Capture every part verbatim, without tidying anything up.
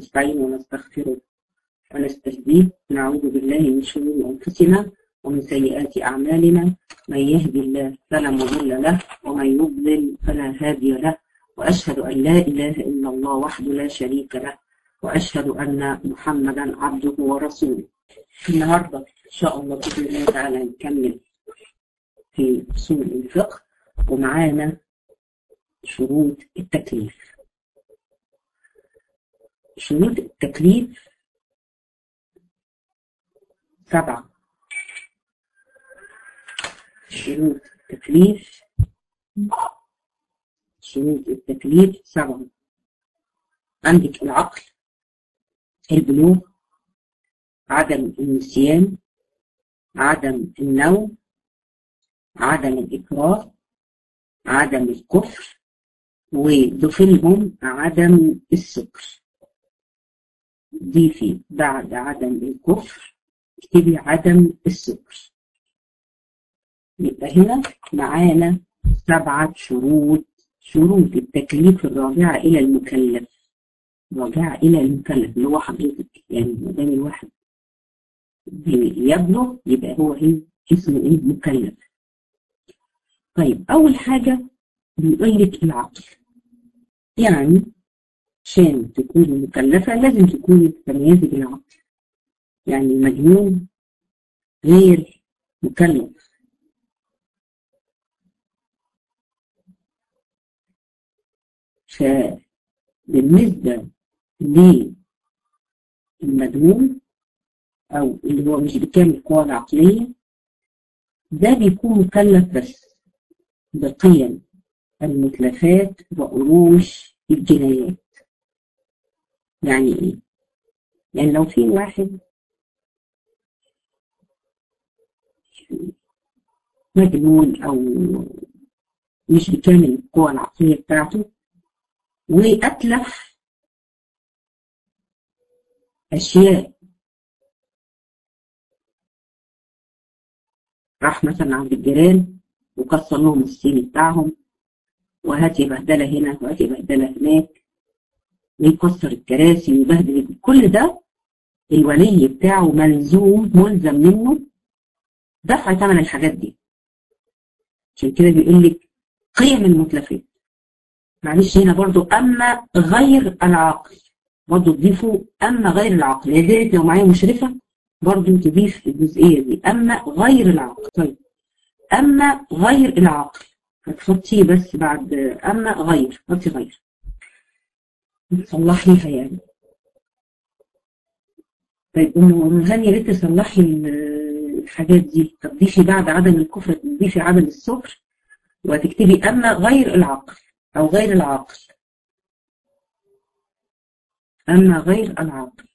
ونستعين ونستغفره ونستهديه، نعوذ بالله من شرور أنفسنا ومن سيئات أعمالنا، من يهدي الله فلا مضل له ومن يضلل فلا هادي له، وأشهد أن لا إله إلا الله وحده لا شريك له، وأشهد أن محمدا عبده ورسوله. النهارده إن شاء الله بإذن الله تعالى نكمل في أصول الفقه، ومعانا شروط التكليف. شروط التكليف سبعة. شروط التكليف شروط التكليف سبعة. عندك العقل، البلوغ، عدم النسيان، عدم النوم، عدم الإكراه، عدم الكفر، وضفلهم عدم السكر. ضيفي بعد عدم الكفر اكتبي عدم السكر. يبقى هنا معانا سبعة شروط. شروط التكليف الراجعة إلى المكلف، راجعة إلى المكلف اللي هو حضرتك. يعني ما دام الواحد يبلغ يبقى هو إيه اسمه إيه مكلف. طيب أول حاجة بيقول لك العقل، يعني عشان تكوني مكلفة لازم تكوني تتميزي بالعقل. يعني المجنون غير مكلف. فبالنسبة للمجنون أو اللي هو مش بكامل القوى العقلية، ده بيكون مكلف بس بقيم المتلفات وقروش الجنايات. يعني ايه؟ يعني لو في واحد مجنون او مش بكامل القوى العقلية بتاعته واتلف اشياء، راح مثلا عند الجيران وكسر لهم الصيني بتاعهم، وهاتي بهدله هنا وهاتي بهدله هناك، ويكسر الكراسي ويبهدل. كل ده الولي بتاعه ملزوم ملزم منه دفع ثمن الحاجات دي. عشان كده بيقول لك قيم المتلفات. معلش هنا برضو اما غير العاقل، برضو تضيفوا اما غير العاقل. يا ريت لو معايا مشرفه برضو تضيف الجزئيه دي اما غير العاقل. طيب اما غير العاقل هتحطيه بس بعد اما غير، حطي غير تصلحيها يعني. طيب ام هاني يا ريت تصلحي الحاجات دي. تضيفي بعد عدم الكفر تضيفي عدم السكر، وتكتبي اما غير العقل او غير العاقل. اما غير العاقل.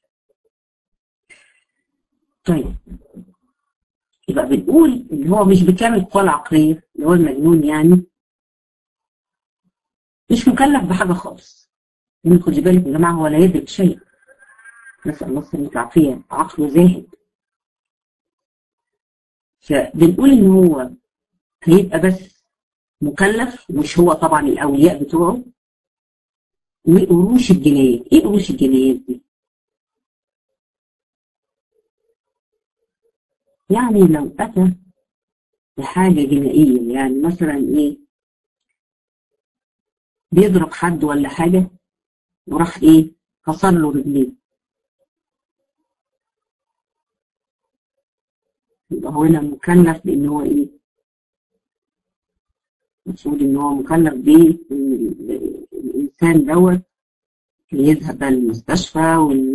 طيب يبقى بنقول اللي هو مش بكامل القوى العقليه اللي هو المجنون، يعني مش مكلف بحاجه خالص. يعني خدي بالك يا جماعه، هو لا يدرك شيء، نسال الله السلامه والعافيه، عقله زاهد. فبنقول ان هو هيبقى بس مكلف، مش هو طبعا الاولياء بتوعه. وقروش الجنايات، ايه قروش الجنايات دي؟ يعني لو اتى بحاجه جنائيه، يعني مثلا ايه بيضرب حد ولا حاجه وراح ايه كسر له رجليه، يبقى هو هنا مكلف بان هو ايه، المفروض ان هو مكلف بيه الانسان دوت يذهب بقى للمستشفى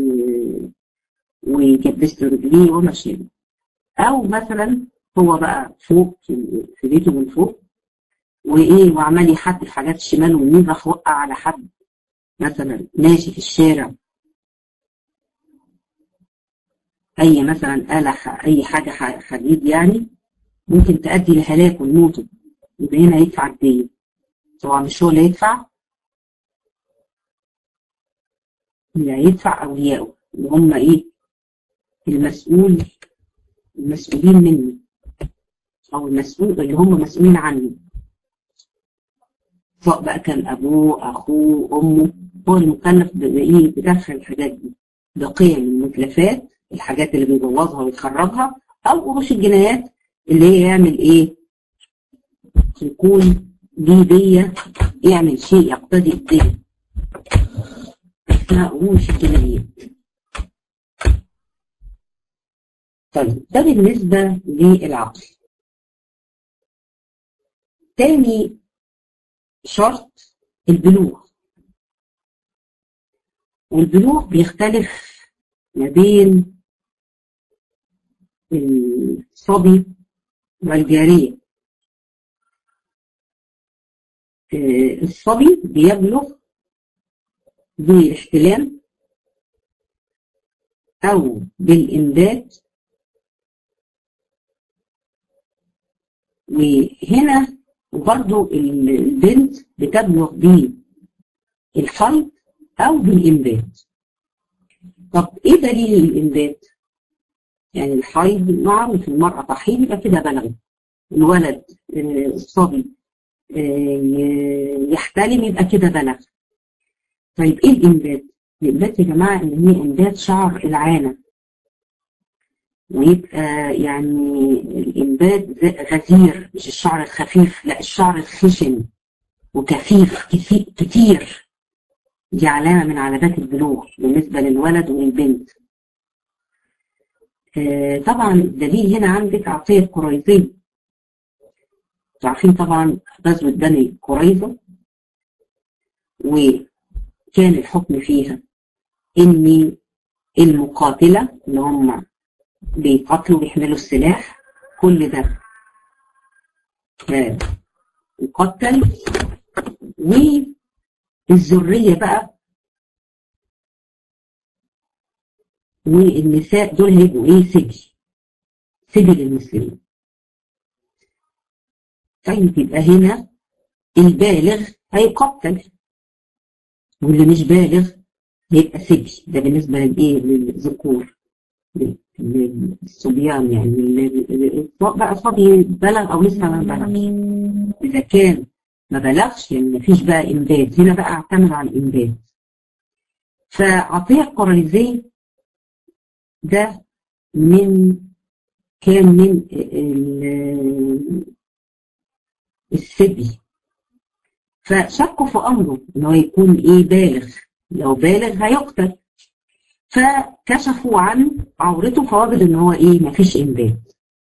ويجبس له رجليه وما شابه. او مثلا هو بقى فوق في بيته من فوق وايه وعمال يحدف حاجات شمال ويمين، راح وقع على حد مثلا ماشي في الشارع، اي مثلا آلة اي حاجه حديد يعني ممكن تؤدي لهلاك والموت، يبقى هنا يدفع الدين. طبعا مش هو اللي يدفع، اللي هيدفع اولياءه اللي هم ايه المسؤول المسؤولين منه، او المسؤول اللي هم مسؤولين عنه، سواء بقى كان ابوه اخوه امه. هو المكلف بايه؟ بدخل الحاجات دي بقيم المتلفات، الحاجات اللي بيبوظها ويخربها، او قروش الجنايات اللي هي يعمل ايه؟ يكون دي دية، يعمل شيء يقتضي الدين، اسمها قروش الجنايات. طيب ده بالنسبة للعقل. تاني شرط البلوغ، والبلوغ بيختلف ما بين الصبي والجارية. الصبي بيبلغ بالاحتلام أو بالإنبات، وهنا وبرضو البنت بتبلغ بالحيض أو بالإنبات. طب إيه دليل الإنبات؟ يعني الحيض معروف، المرأة تحيض يبقى كده بلغت، الولد الصبي يحتلم يبقى كده بلغ. طيب إيه الإنبات؟ الإنبات يا جماعة إن هي إنبات شعر العانة، ويبقى يعني الإنبات غزير، مش الشعر الخفيف، لا الشعر الخشن وكثيف كتير. دي علامة من علامات البلوغ بالنسبة للولد والبنت. آه طبعا الدليل هنا عندك عطية قريظية، عارفين طبعا غزوة بني قريظة، وكان الحكم فيها إن المقاتلة اللي هم بيقاتلوا بيحملوا السلاح كل ده يقتل، والذرية بقى والنساء دول هيبقوا ايه؟ سجل سجل المسلمين. طيب يبقى هنا البالغ هيقتل واللي مش بالغ هيبقى سجل. ده بالنسبة للايه؟ للذكور، للصبيان، يعني بقى صبي بلغ او لسه ما بلغش. اذا كان ما بلغش يعني ما فيش بقى إنبات، هنا بقى اعتمد على الإنبات. فعطية قريظية ده من كان من السبي، فشكوا في أمره إنه يكون إيه؟ بالغ. لو بالغ هيقتل، فكشفوا عن عورته فوجد إن هو إيه؟ مفيش إنبات،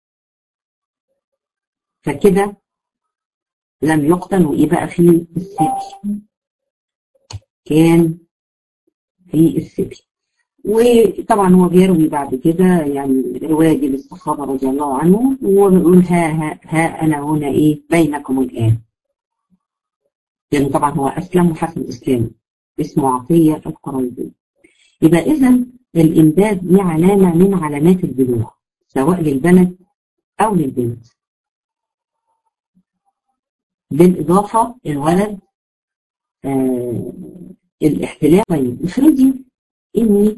فكده لم يقتل. وإيه بقى في السبي؟ كان في السبي. وطبعا هو بيروي بعد كده يعني رواية للصحابة رضي الله عنهم، ويقول ها, ها, ها أنا هنا إيه بينكم الآن. يعني طبعا هو أسلم وحسن إسلامه، اسمه عطية القريظية. يبقى إذن الإنبات دي علامة من علامات البلوغ سواء للبنت أو للبنت. بالإضافة الولد آه الاحتلام. طيب افرضي إني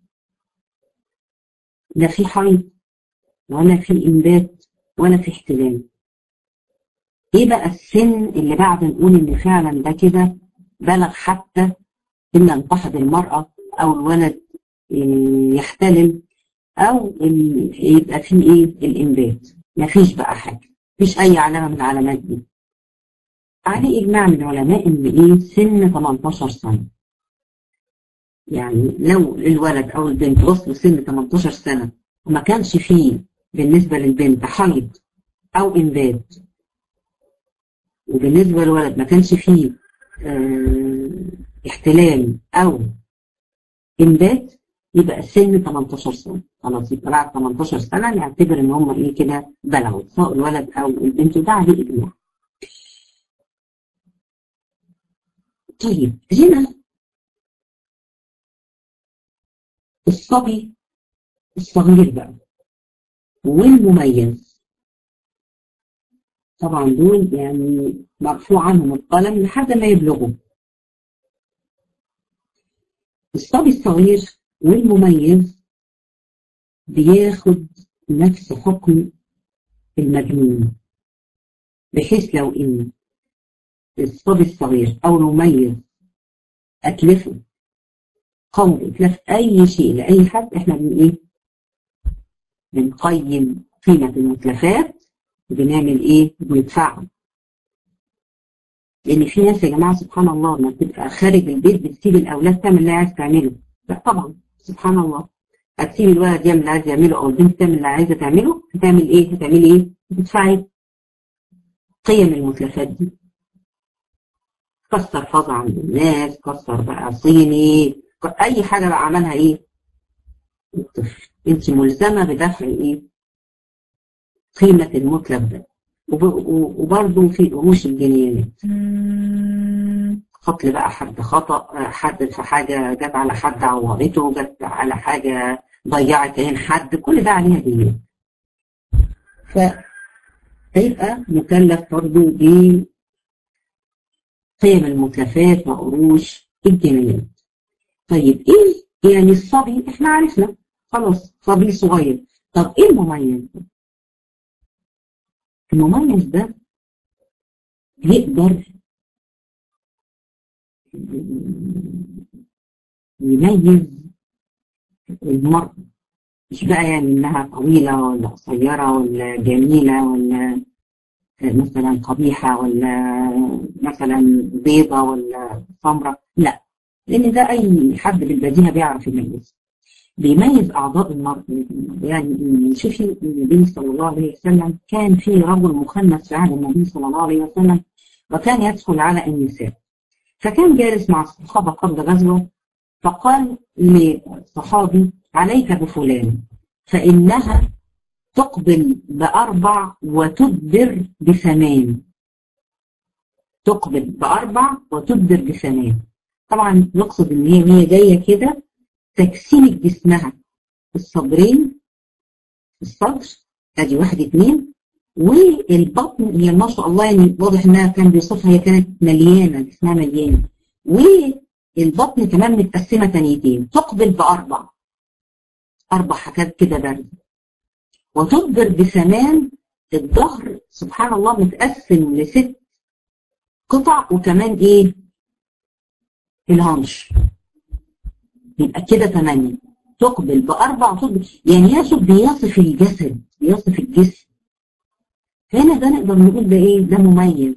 لا في حيض ولا في إنبات ولا في احتلام، ايه بقى السن اللي بعد نقول ان فعلا ده كده بلغ، حتى ان لم تحض المرأة او الولد يحتلم او يبقى فيه ايه؟ الإنبات. مفيش بقى حاجة، مفيش اي علامة من العلامات دي. عليه اجماع من العلماء ان ايه؟ سن تمنتاشر سنة. يعني لو الولد او البنت وصلوا سن تمنتاشر سنة وما كانش فيه بالنسبة للبنت حيض او إنبات، وبالنسبة للولد ما كانش فيه اه احتلال او إنبات، يبقى السن تمنتاشر سنة. خلاص يبقى بعد تمنتاشر سنة نعتبر ان هم ايه؟ كده بلغوا، سواء الولد او البنت. ده عليه اجماع. طيب هنا الصبي الصغير بقى والمميز، طبعا دول يعني مرفوع عنهم القلم لحد ما يبلغوا. الصبي الصغير والمميز بياخد نفس حكم المجنون، بحيث لو ان الصبي الصغير او المميز اتلفه قول اتلاف اي شيء لاي حد احنا بن ايه بنقيم قيمه المتلفات وبنعمل ايه بندفعها. لان في ناس يا جماعه سبحان الله لما بتبقى خارج البيت بتسيب الاولاد تعمل اللي عايز تعمله. لا طبعا سبحان الله هتسيب الولد يعمل اللي عايز يعمله او البنت تعمل اللي عايزه تعمله. هتعمل ايه؟ هتعملي ايه؟ هتدفعي قيم المتلفات دي. كسر فظ عند الناس، كسر بقى صيني، اي حاجه بقى عملها ايه الطفل، انت ملزمه بدفع ايه قيمه المتلف ده. وبرضه في قروش الجنيهات، قتل بقى حد خطأ، حد في حاجه جت على حد عورته، جت على حاجه ضيعت عين حد، كل ده عليها ديات. فهيبقى مكلف برضه ب قيم المتلفات وقروش الجنيهات. طيب ايه يعني الصبي احنا عرفنا خلاص صبي صغير. طب ايه المميز ده؟ المميز ده يقدر يميز المرأة، مش بقى يعني انها طويلة ولا قصيرة ولا جميلة ولا مثلا قبيحة ولا مثلا بيضة ولا سمراء، لا، لان ده اي حد بالبديهة بيعرف يميز. بيميز اعضاء المرأة. يعني شوفي النبي صلى الله عليه وسلم كان في رجل مخنث في عهد النبي صلى الله عليه وسلم وكان يدخل على النساء، فكان جالس مع الصحابة قبل غزوة، فقال لصحابي عليك بفلان فإنها تقبل بأربع وتدبر بثمان. تقبل بأربع وتدبر بثمان. طبعا يقصد ان هي وهي جايه كده تجسيمة جسمها، الصدرين، الصدر ادي واحد اتنين، والبطن هي ما شاء الله يعني واضح انها كان بيوصفها هي كانت مليانه، جسمها مليانه، والبطن كمان متقسمه تانيتين، تقبل باربع اربع حاجات كده برد، وتدبر بثمان. الظهر سبحان الله متقسم لست قطع، وكمان ايه الهنش، يبقى كده ثمانية. تقبل بأربع وتقبل، يعني يصف بيصف الجسد، بيصف الجسم. هنا ده نقدر نقول ده ايه؟ ده مميز.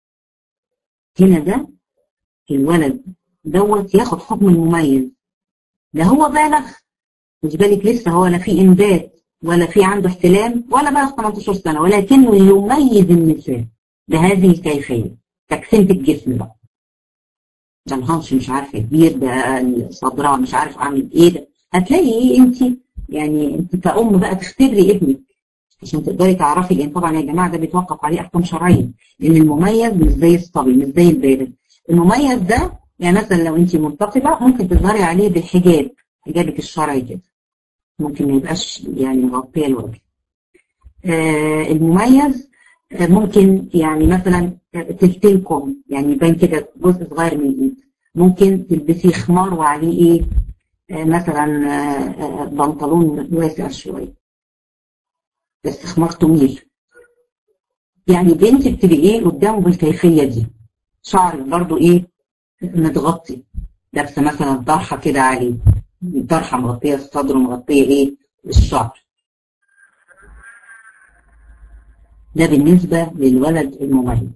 هنا ده الولد دوت ياخد حكم المميز. لا هو بالغ، مش بالك لسه هو لا في انبات ولا في عنده احتلام ولا بلغ ثمانية عشر سنة، ولكنه يميز النساء بهذه الكيفية، تقسيمة الجسم بقى. ده الهنش مش عارفه كبير، ده صدرها مش عارف عامل ايه. ده هتلاقي ايه انت يعني انت كأم بقى تختبري ابنك عشان تقدري تعرفي، لان طبعا يا جماعه ده بيتوقف عليه احكام شرعيه، لان المميز مش زي الصبي مش زي البالغ. المميز ده يعني مثلا لو انت منتقبه ممكن تظهري عليه بالحجاب، حجابك الشرعي كده، ممكن ما يبقاش يعني مغطيه الوجه. آه المميز آه ممكن يعني مثلا تلتلكم، يعني يبان كده جزء صغير من الايد. ممكن تلبسي خمار وعليه ايه آه مثلا آه بنطلون واسع شويه بس خمار طويل، يعني بنتي بتبقى ايه قدامه بالكيفيه دي. شعرك برضو ايه متغطي، لابسه مثلا طرحه كده عليه، طرحه مغطيه الصدر ومغطيه ايه الشعر. ده بالنسبه للولد المميز.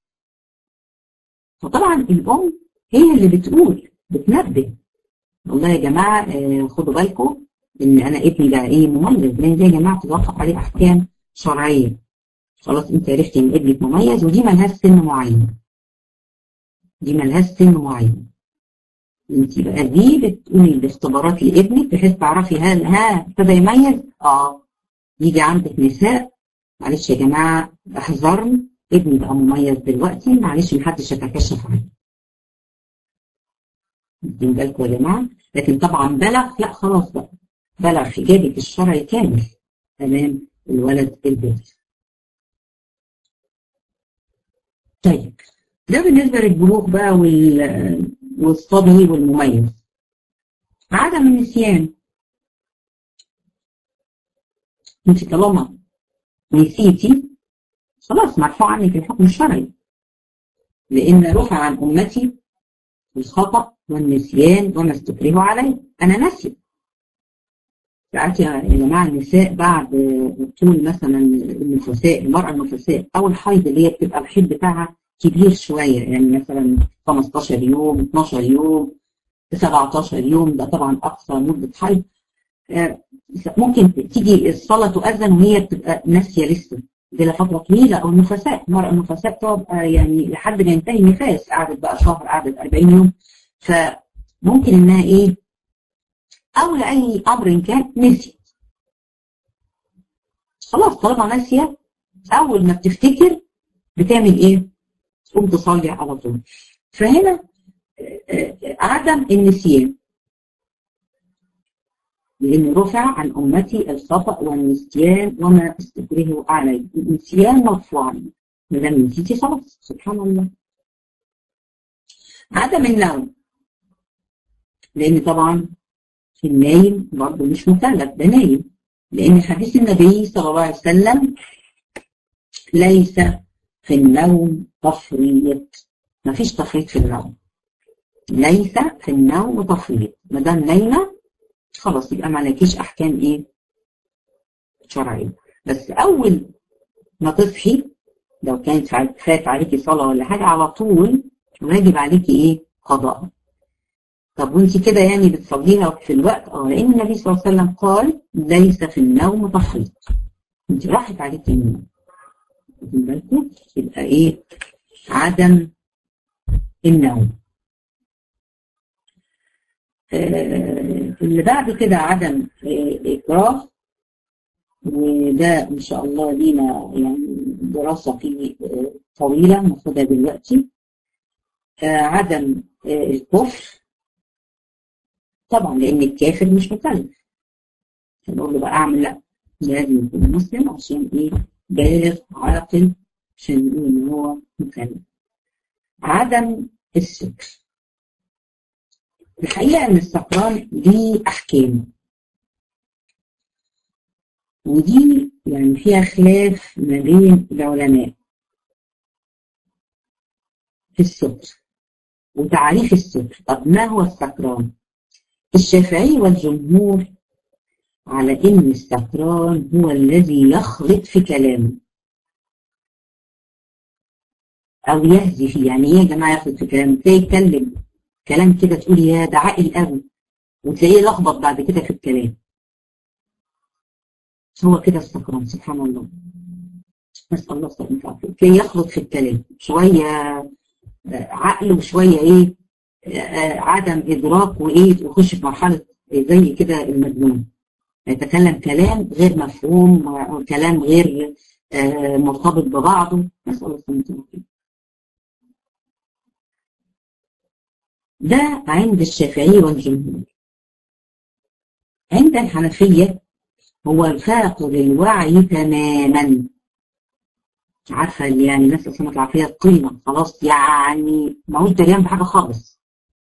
فطبعا الام هي اللي بتقول بتنبه، والله يا جماعه آه خدوا بالكم ان انا ابني ده ايه مميز، لان ده يا جماعه تتوقف عليه احكام شرعيه. خلاص انت عرفتي ان ابنك مميز، ودي مالهاش سن معين، دي مالهاش سن معين. انت بقى دي بتقولي الاختبارات لابنك بحيث تعرفي هل ها ابتدى يميز. اه يجي عندك نساء معلش يا جماعه احذروا ابني بقى مميز دلوقتي، معلش محدش يتكشف عليه. واخدين بالكم يا جماعه؟ لكن طبعا بلغ لا خلاص بقى، بلغ حجابك الشرعي كامل امام الولد البالغ. طيب ده بالنسبه للبلوغ بقى وال والصبي والمميز. عدم النسيان، انت طالما نسيتي خلاص مرفوع عنك الحكم الشرعي، لان رفع عن امتي الخطأ والنسيان وما استكرهوا عليه. أنا ناسية. ساعات يا جماعة النساء بعد طول مثلا النفساء، المرأة النفساء أو الحيض اللي هي بتبقى الحيض بتاعها كبير شوية، يعني مثلا خمستاشر يوم، اتناشر يوم، سبعتاشر يوم، ده طبعا أقصى مدة حيض. ممكن تيجي الصلاة تؤذن وهي بتبقى ناسية لسه، دي لفترة طويلة. أو النفساء، المرأة النفساء تقعد يعني لحد ما ينتهي النفاس، قعدت بقى شهر، قعدت أربعين يوم، فممكن إنها إيه أو لأي أمر كان نسيت. خلاص طالما ناسية، أول ما بتفتكر بتعمل إيه؟ تقوم تصلي على طول. فهنا عدم النسيان، لأنه رفع عن أمتي الخطأ والنسيان وما استكرهوا عليه. النسيان مرفوع عنه، ما دام نسيتي خلاص، سبحان الله. عدم النوم، لأن طبعا النايم برضه مش مكلف، ده نايم، لأن حديث النبي صلى الله عليه وسلم ليس في النوم تفريط، ما فيش تفريط في النوم، ليس في النوم تفريط. ما دام نايمة خلاص يبقى ما عليكيش أحكام إيه شرعية. بس أول ما تصحي لو كانت فات عليكي صلاة ولا حاجة، على طول واجب عليكي إيه قضاء. طب وانت كده يعني بتصليها في الوقت؟ اه لان النبي صلى الله عليه وسلم قال ليس في النوم تفريط. انت راحت عليكي النوم، واخدين بالكم؟ يبقى ايه عدم النوم. آه اللي بعد كده عدم آه اكراه، وده ان شاء الله لينا يعني دراسه فيه آه طويله ناخدها دلوقتي. آه عدم آه الكفر، طبعا لان الكافر مش مكلف، هنقول له بقى اعمل لا، لازم يكون مسلم عشان ايه بالغ عاقل عشان نقول ان هو مكلف. عدم السكر، الحقيقه ان السكران ليه احكام، ودي يعني فيها خلاف ما بين العلماء في السكر وتعريف السكر. طب ما هو السكران؟ الشافعي والجمهور على إن السكران هو الذي يخلط في كلامه أو يهزي فيه. يعني إيه يا جماعة يخلط في كلامه؟ تلاقيه يتكلم كلام كده تقول يا ده عاقل قوي، وتلاقيه لخبط بعد كده في الكلام. هو كده السكران، سبحان الله، نسأل الله السلامة والعافية. تلاقيه يخلط في الكلام، شوية عقل وشوية إيه عدم إدراك، وإيه ويخش في مرحلة زي كده المجنون، يتكلم كلام غير مفهوم وكلام غير آه مرتبط ببعضه، نسأل الله السلامة والعافية. ده عند الشافعي والجمهور. عند الحنفية هو الفاقد الوعي تماما، عارفة اللي يعني نسأل الله السلامة والعافية القيمة، خلاص يعني ما هوش دريان بحاجة خالص.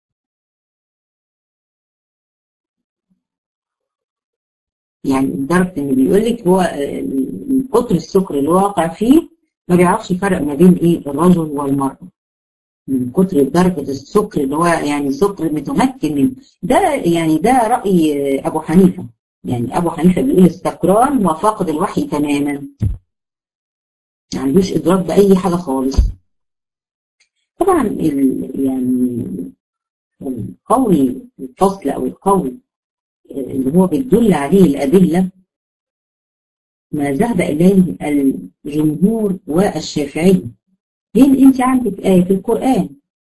يعني لدرجة إن بيقول لك هو من كتر السكر اللي واقع فيه ما بيعرفش يفرق ما بين إيه الرجل والمرأة، من كتر درجة السكر اللي هو يعني سكر متمكن منه. ده يعني ده رأي أبو حنيفة، يعني أبو حنيفة بيقول السكران وفاقد الوحي تماما، ما عندوش إدراك بأي حاجة خالص. طبعا يعني القول الفصل أو القول اللي هو بتدل عليه الأدلة ما ذهب إليه الجمهور والشافعي. لأن أنت عندك آية في القرآن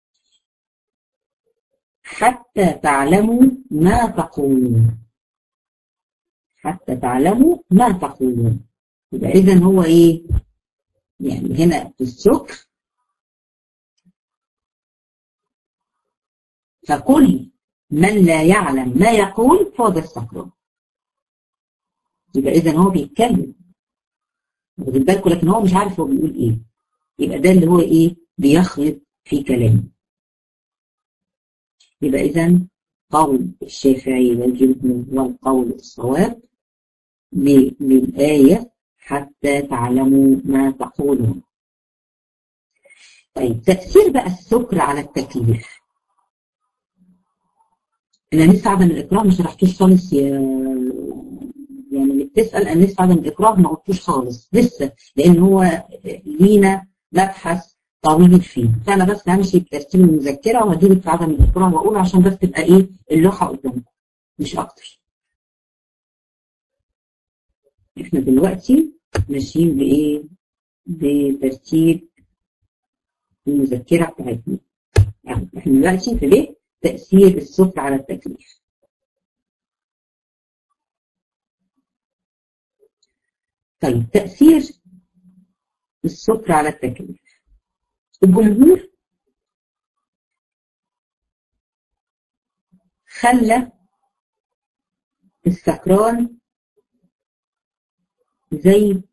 حتى تعلموا ما تقولون، حتى تعلموا ما تقولون. يبقى إذن هو إيه؟ يعني هنا في السكر فكل من لا يعلم ما يقول فهو ده السكران. يبقى إذن هو بيتكلم واخدين بالكم، لكن هو مش عارف هو بيقول إيه. يبقى ده اللي هو إيه؟ بيخلط في كلامه. يبقى إذن قول الشافعي والجمهور والقول الصواب للآية حتى تعلموا ما تقولون. طيب تأثير بقى السكر على التكليف. الأنيس عدم الإكراه ما شرحتوش خالص يا يعني اللي بتسأل أنيس عدم الإكراه ما قلتوش خالص لسه، لأن هو لينا مبحث طويل فيه، فأنا بس همشي بترتيب المذكرة وهجيبك في عدم الإكراه وأقول عشان بس تبقى إيه اللوحة قدامكم مش أكتر. إحنا دلوقتي ماشيين بإيه؟ بترتيب المذكرة بتاعتنا. يعني إحنا دلوقتي في بيت تأثير السكر على التكليف. طيب تأثير السكر على التكليف، الجمهور خلى السكران زي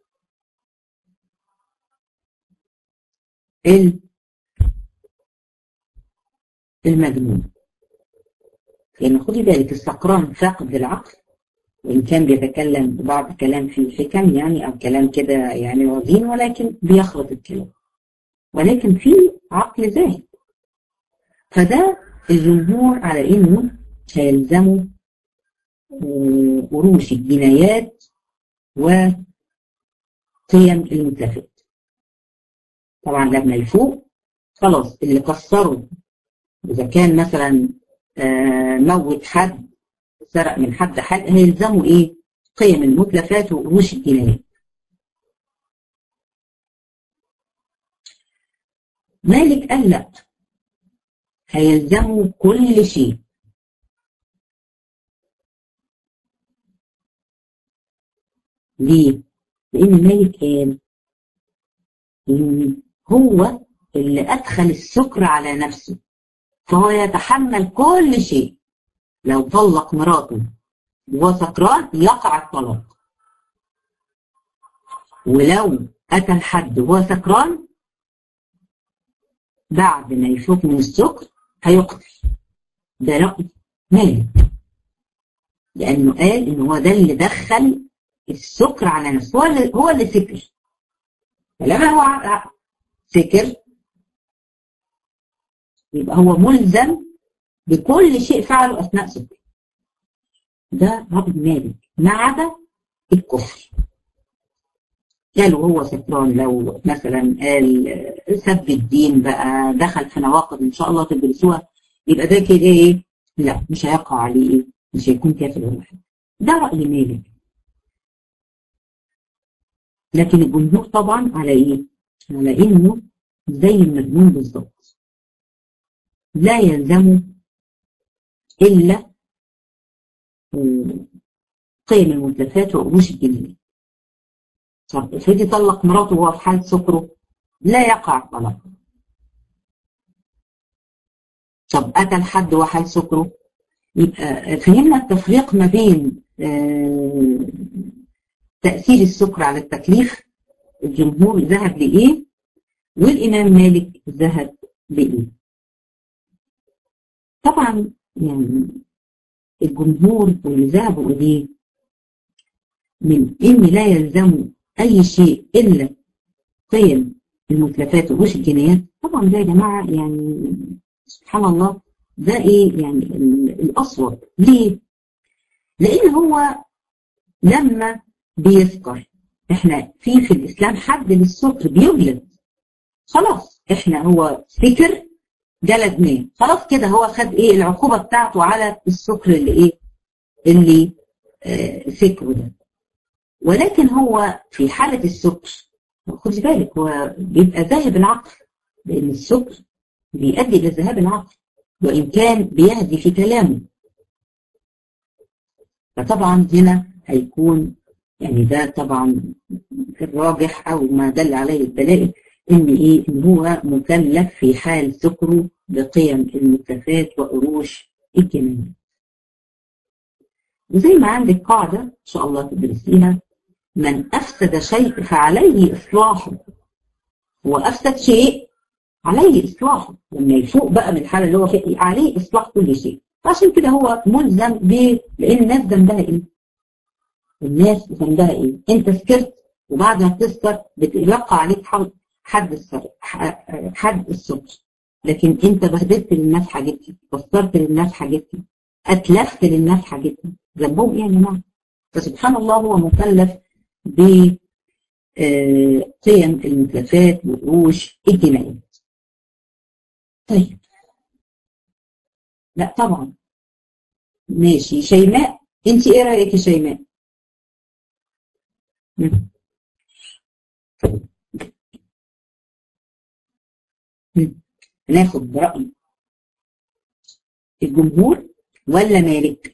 المجنون. يعني خدي بالك السكران فاقد للعقل، وإن كان بيتكلم ببعض كلام فيه حكم يعني أو كلام كده يعني وزين، ولكن بيخلط الكلام، ولكن في عقل زاهد. فده الجمهور على إنه هيلزموا قروش الجنايات وقيم المتلفات. طبعا لما يفوق خلاص اللي كسروا، إذا كان مثلا موت حد سرق من حد حد هيلزموا إيه؟ قيم المتلفات وقروش الجنايات. مالك قال لا، هيلزموا كل شيء. ليه؟ لأن مالك قال إن هو اللي أدخل السكر على نفسه، فهو يتحمل كل شيء. لو طلق مراته وهو سكران يقع الطلاق، ولو قتل حد وهو سكران بعد ما يفوق من السكر هيقتل. ده رأي مالك، لأنه قال إن هو ده اللي دخل السكر على نفسه، هو اللي هو اللي سكر. فلما هو سكر يبقى هو ملزم بكل شيء فعله أثناء سكر. ده رأي مالك ما عدا الكفر. قالوا هو سكران لو مثلا قال سب الدين بقى، دخل في نواقض ان شاء الله تدرسوها، يبقى ده كده ايه؟ لا مش هيقع عليه ايه؟ مش هيكون كافر ولا حاجه. ده رأي مالك. لكن الجمهور طبعا على ايه؟ على انه زي المجنون بالظبط، لا يلزمه الا قيم المتلفات وقروش الجنيه. طب افرضي طلق مراته وهو في حال سكره لا يقع الطلاق. طب قتل حد وهو حال سكره، يبقى فهمنا التفريق ما بين تأثير السكر على التكليف. الجمهور ذهب لإيه والإمام مالك ذهب لإيه. طبعا يعني الجمهور واللي ذهبوا إليه من إن لا يلزم أي شيء إلا قيم المتلفات وقروش الجنايات، طبعا ده يا جماعة يعني سبحان الله ده إيه يعني الأصوب. ليه؟ لأن هو لما بيسكر، إحنا في في الإسلام حد للسكر بيجلد، خلاص إحنا هو سكر جلدناه، خلاص كده هو خد إيه العقوبة بتاعته على السكر اللي إيه اللي آه سكره ده. ولكن هو في حالة السكر خدي بالك هو بيبقى ذاهب العقل، لأن السكر بيؤدي إلى ذهاب العقل وإن كان بيهدي في كلامه. فطبعا هنا هيكون يعني ده طبعا الراجح أو ما دل عليه الدلائل إن إيه إن هو مكلف في حال سكره بقيم المتلفات وقروش الجنايات. وزي ما عندك قاعدة إن شاء الله تدرسيها، من أفسد شيء فعليه إصلاحه، وأفسد شيء عليه إصلاحه. لما يفوق بقى من الحالة اللي هو فيه عليه إصلاح كل شيء. فعشان كده هو ملزم ب لأن الناس ذنبها إيه؟ الناس ذنبها إيه؟ أنت سكرت وبعد ما تسكر بتلقى عليك حد السكر حد السكر، لكن أنت بهدلت للناس حاجتي، كسرت للناس حاجتي، اتلفت للناس حاجتهم، ذنبهم ايه يا جماعه؟ فسبحان الله هو مكلف ب قيم المتلفات وقروش الجنايات. طيب لا طبعا ماشي. شيماء انت ايه رايك يا شيماء؟ مم. مم. ناخد برأي الجمهور ولا مالك؟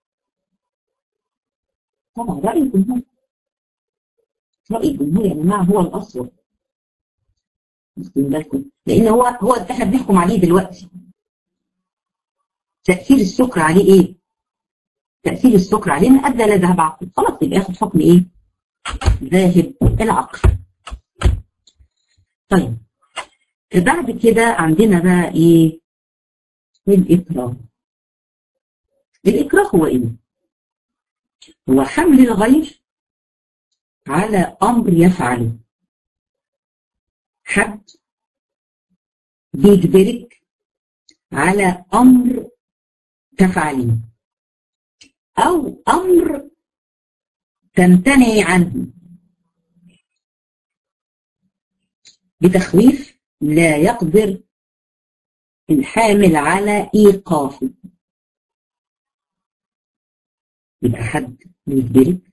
طبعا رأي الجمهور. رأي الجمهور يا جماعه هو الاصل، واخدين بالكم؟ لان هو هو احنا بنحكم عليه دلوقتي. تأثير السكر عليه ايه؟ تأثير السكر عليه ما ادى الى ذهاب عقل، خلاص يبقى ياخد حكم ايه؟ ذاهب العقل. طيب بعد كده عندنا بقى ايه؟ الإكراه. الإكراه هو ايه؟ هو حمل الغير على أمر يفعله. حد بيجبرك على أمر تفعليه أو أمر تمتنعي عنه بتخويف لا يقدر الحامل على إيقافه. يبقى حد بيجبرك،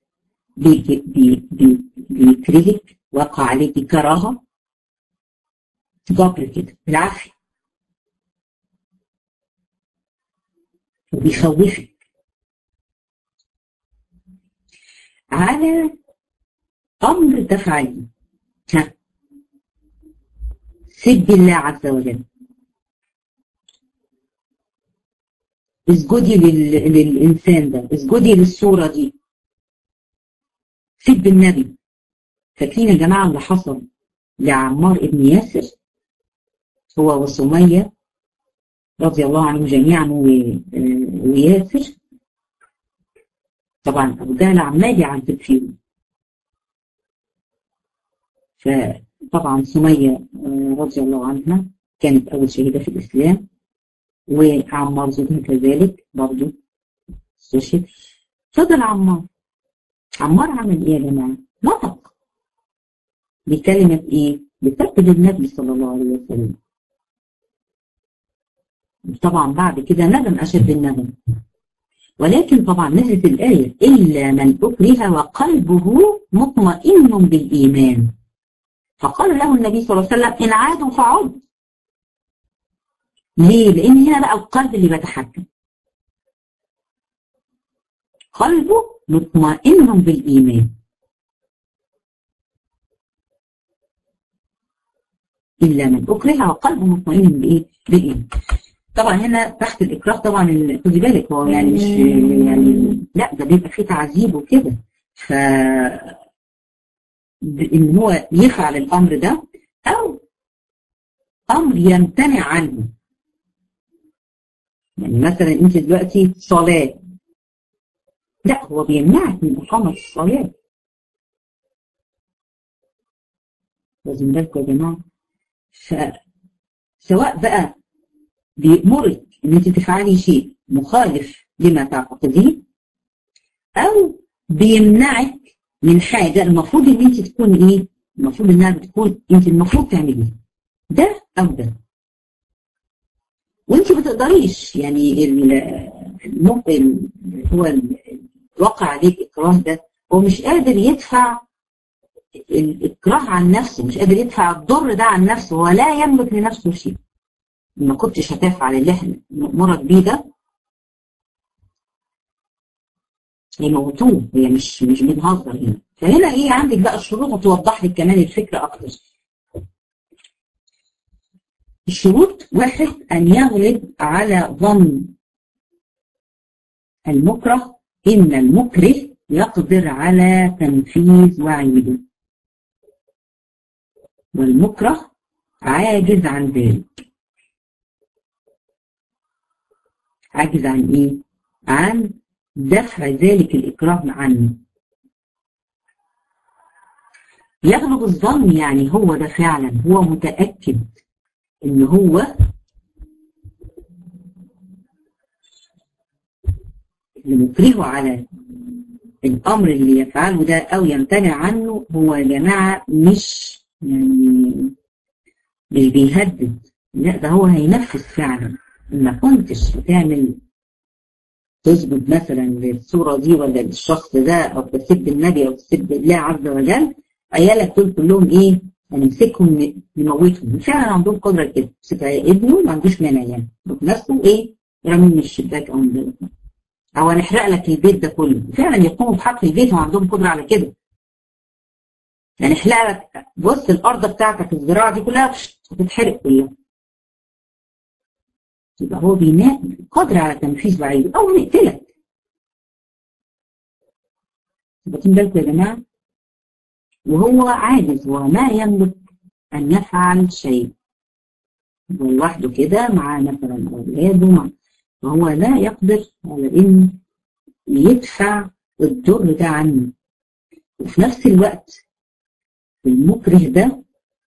بيكرهك، وقع عليك كراهة، جبر كده بالعافية، وبيخوفك على أمر تفعليه. ها، سب الله عز وجل، اسجدي لل... للإنسان ده، اسجدي للصورة دي، سب النبي. فاكرين يا جماعة اللي حصل لعمار ابن ياسر هو وسمية رضي الله عنهم جميعا وياسر؟ طبعا أبو جهل عمال يعذب فيهم. فطبعا سمية رضي الله عنها كانت أول شهيدة في الإسلام، وعمار زوجها كذلك برضه استشهد. فضل عمار. عمار عمل إيه يا جماعة؟ نطق بكلمة إيه؟ بتقبل النبي صلى الله عليه وسلم. طبعا بعد كده ندم أشد الندم، ولكن طبعا نزلت الآية إلا من أكره وقلبه مطمئن بالإيمان، فقال له النبي صلى الله عليه وسلم إن عادوا فعد. ليه؟ لأن هنا بقى القلب اللي بيتحكم، قلبه مطمئن بالإيمان. إلا من أكره وقلبه مطمئن بإيه؟ بالإيمان. طبعا هنا تحت الإكراه طبعا خدي بالك هو يعني مش يعني لا ده بيبقى فيه تعذيب وكده، ف إن هو يفعل الأمر ده أو أمر يمتنع عنه. يعني مثلا أنت دلوقتي صلاة، لا هو بيمنعك من إقامة الصلاة. لازم بالكم يا جماعة. فسواء بقى بيأمرك ان انت تفعلي شيء مخالف لما تعتقديه، او بيمنعك من حاجة المفروض ان انت تكون ايه؟ المفروض انها بتكون انت المفروض تعمليها، ده او ده، وانت ما تقدريش. يعني الممكن هو الواقع عليه الاكراه ده هو مش قادر يدفع الاكراه عن نفسه، مش قادر يدفع الضر ده عن نفسه، ولا يملك لنفسه شيء. ما كنتش هتفعل اللي احنا نأمرك بيه ده يموتوه. هي مش مش بنهزر هنا. فهنا ايه عندك بقى الشروط هتوضح لك كمان الفكره اكتر. الشروط: واحد، ان يغلب على ظن المكره ان المكره يقدر على تنفيذ وعيده، والمكره عاجز عن ذلك. عاجز عن ايه؟ عن دفع ذلك الإكراه عنه. يغلب الظن يعني هو ده فعلا، هو متأكد ان هو اللي مكرهه على الأمر اللي يفعله ده أو يمتنع عنه هو يا جماعة مش يعني مش بيهدد، لا ده هو هينفذ فعلا. ما كنتش بتعمل تثبت مثلا للصورة دي ولا للشخص ده أو تسب النبي أو تسب الله عز وجل، عيالك دول كلهم إيه؟ هنمسكهم نموتهم. فعلا عندهم قدرة كده، بس ابنه ما عندوش مانع يعني نفسه إيه؟ يرمي من الشباك أو من البلكونة أو هنحرق لك البيت ده كله. فعلا يقوموا بحق البيت وعندهم قدرة على كده. هنحرق لك، بص الأرض بتاعتك الزراعة دي كلها هتتحرق كلها. يبقى هو بيناء قادر على تنفيذ وعيده أو نقتلك. واخدين بالكم يا جماعة؟ وهو عاجز وما يملك أن يفعل شيء. هو لوحده كده مع مثلا أولاده، فهو لا يقدر على إن يدفع الضر ده عنه. وفي نفس الوقت المكره ده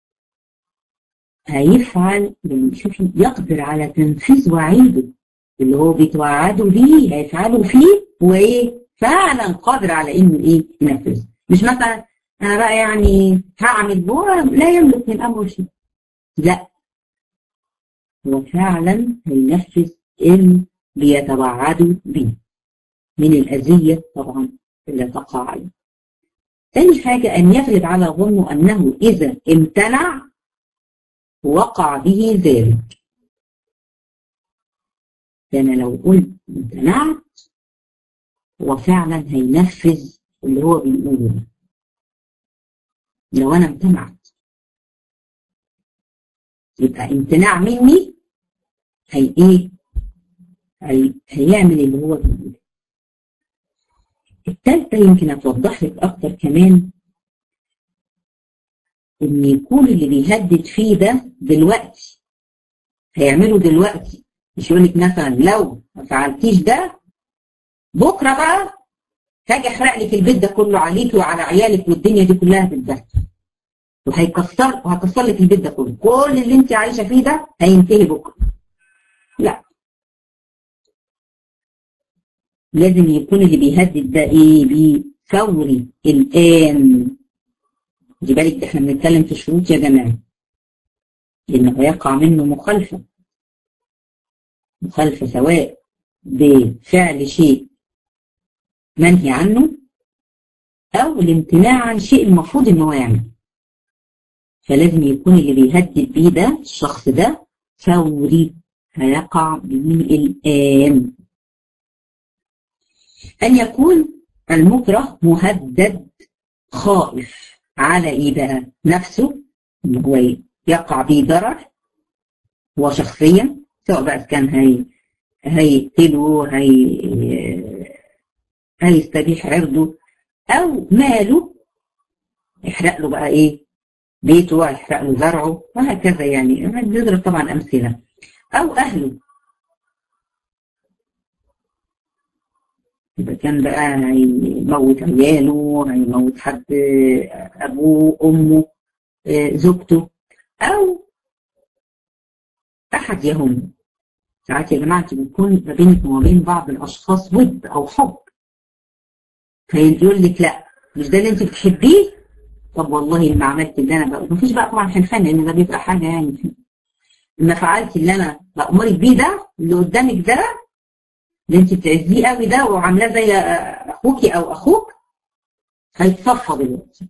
هيفعل يعني شوفي يقدر على تنفيذ وعيده اللي هو بيتوعده بيه، هيفعله فيه وايه فعلا قادر على انه ايه ينفذ. مش مثلا انا بقى يعني هعمل بوه لا يملك من امره شيء، لا هو فعلا هينفذ اللي بيتوعده بيه من الاذيه طبعا اللي تقع عليه. ثاني حاجه ان يغلب على ظنه انه اذا امتنع وقع به ذلك. فأنا لو قلت امتنعت هو فعلا هينفذ اللي هو بيقوله ده. لو أنا امتنعت يبقى امتناع مني هي إيه؟ هي هيعمل اللي هو بيقوله. الثالثة يمكن أتوضح لك أكتر كمان، إن يكون اللي بيهدد فيه ده دلوقتي هيعمله دلوقتي، مش يقول لك مثلا لو ما فعلتيش ده بكره بقى هاجي احرق لك البيت ده كله عليك وعلى عيالك والدنيا دي كلها هتتبهدل وهيكسر وهكسر لك البيت ده كله، كل اللي انت عايشه فيه ده هينتهي بكره. لا، لازم يكون اللي بيهدد ده ايه؟ بفوري الان. خدي بالك احنا بنتكلم في شروط يا جماعه، لانه هيقع منه مخالفه مخالفه سواء بفعل شيء منهي عنه او الامتناع عن شيء المفروض ان هو يعمله. فلازم يكون اللي بيهدد بيه ده الشخص ده فوري، هيقع بيه الآن. أن يكون المكره مهدد خائف على إيه بقى؟ نفسه، إن هو يقع بيه ضرر هو شخصيا، سواء بقى كان هي هيقتله هي هيستبيح عرضه أو ماله، يحرق له بقى إيه؟ بيته، هيحرق له زرعه وهكذا. يعني بنضرب طبعا أمثلة. أو أهله، إذا كان بقى هيموت عياله، هيموت حد أبوه أمه زوجته أو أحد يهم. ساعات يا جماعة بيكون ما بينك وما بين بعض الأشخاص ود أو حب، فيقول لك لا مش ده اللي أنت بتحبيه، طب والله ما عملت اللي أنا بقى مفيش بقى طبعا حلفان، لأن ده بيبقى حاجة يعني ما فعلت اللي أنا بأمرك بيه ده اللي قدامك ده اللي أنت بتعزيه قوي ده وعاملاه زي أخوكي أو أخوك، هيتصفى دلوقتي.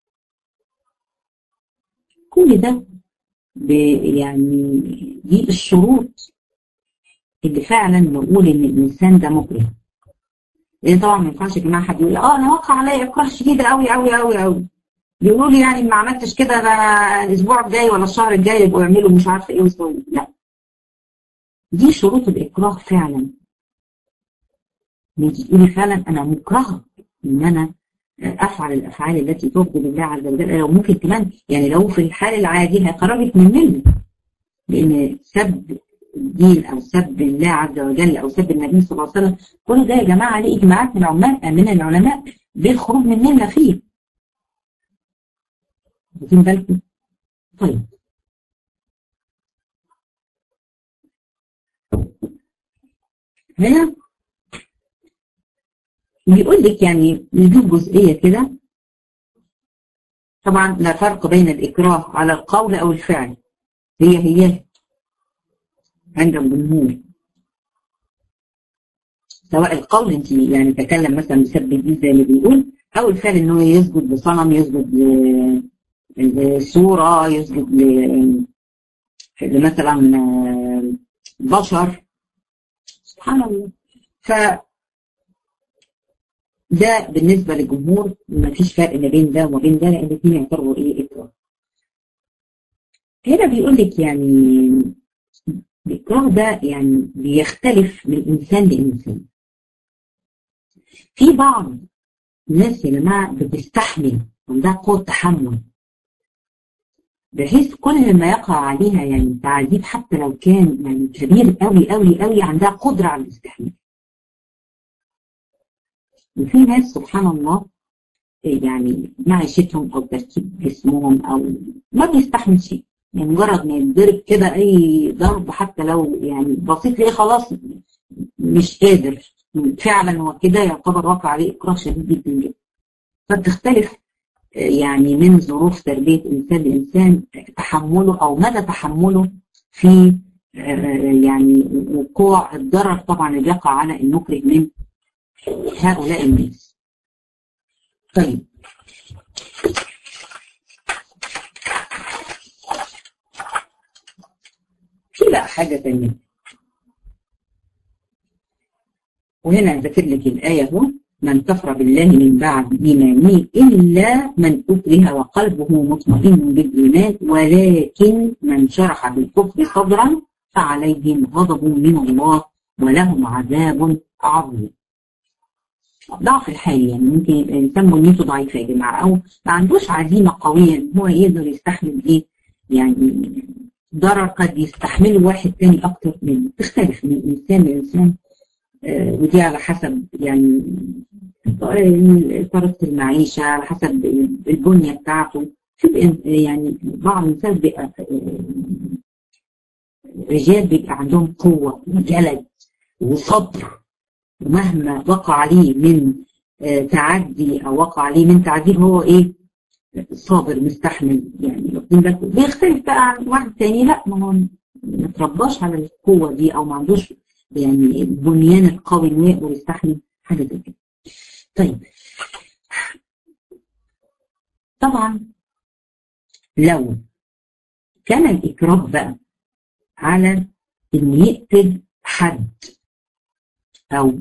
كل ده يعني دي الشروط اللي فعلا نقول ان الانسان ده مكره. لان طبعا ما ينفعش يا جماعه حد يقول اه انا وقع عليا اكراه شديد قوي قوي قوي قوي، بيقولوا لي يعني ما عملتش كده ده الاسبوع الجاي ولا الشهر الجاي يبقوا يعملوا مش عارفه ايه ويسووا. لا، دي شروط الاكراه فعلا. انت تقولي فعلا انا مكرهه ان انا افعل الافعال التي تغضب الله عز وجل. لو ممكن كمان يعني لو في الحال العادي هيخرجك من مله، لان سب الدين او سب الله عز وجل او سب النبي صلى الله عليه وسلم كل ده يا جماعه عليه اجماعات من العلماء من العلماء بالخروج من مله فيه. واخدين بالكم؟ طيب هنا بيقول لك يعني نجيب جزئية كده. طبعا لا فرق بين الإكراه على القول أو الفعل، هي هي عند الجمهور. سواء القول انت يعني تكلم مثلا بسبب الدين زي ما بيقول، او الفعل ان هو يسجد لصنم، يسجد لصوره، يسجد لمثلا بشر، سبحان الله. فده بالنسبه للجمهور ما فيش فرق ما بين ده وما بين ده، لان الاثنين يعتبروا ايه اكراه. هنا بيقول لك يعني الاكراه ده يعني بيختلف من انسان لانسان. في بعض الناس يا جماعه بتستحمل، عندها قوه تحمل، بحيث كل ما يقع عليها يعني تعذيب حتى لو كان يعني كبير قوي قوي قوي عندها قدره على الاستحمال. وفي ناس سبحان الله يعني معيشتهم او تركيب جسمهم او ما بيستحمل شيء، يعني مجرد ما يتضرب كده اي ضرب حتى لو يعني بسيط ليه خلاص مش قادر فعلا، هو كده يعتبر واقع عليه اكراه شديد جدا جدا. فبتختلف يعني من ظروف تربيه انسان لانسان تحمله او مدى تحمله في يعني وقوع الضرر طبعا اللي يقع على المكره من هؤلاء الناس. طيب في بقى حاجة تانية، وهنا ذكر لك الآية اهو: من كفر بالله من بعد إيمانه إلا من أكره وقلبه مطمئن بالإيمان ولكن من شرح بالكفر صدرا فعليهم غضب من الله ولهم عذاب عظيم. ضعف الحال، يعني ممكن يبقى الإنسان بنيته ضعيفة يا جماعة، أو ما عندوش عزيمة قوية إن هو يقدر يستحمل إيه يعني ضرر قد يستحمله واحد تاني أكتر منه. تختلف من إنسان لإنسان، آه ودي على حسب يعني طريقة المعيشة، على حسب البنية بتاعته. يعني بعض الناس بيبقى رجال بيبقى عندهم قوة وجلد وصبر، ومهما وقع عليه من آه تعدي أو وقع عليه من تعذيب هو إيه صابر مستحمل. يعني واخدين بالكم؟ بيختلف بقى عن واحد تاني لا، ما هو ما ترباش على القوة دي أو ما عندوش يعني البنيان القوي إنه يقدر يستحمل حاجة زي كده. طيب طبعا لو كان الإكراه بقى على إنه يقتل حد أو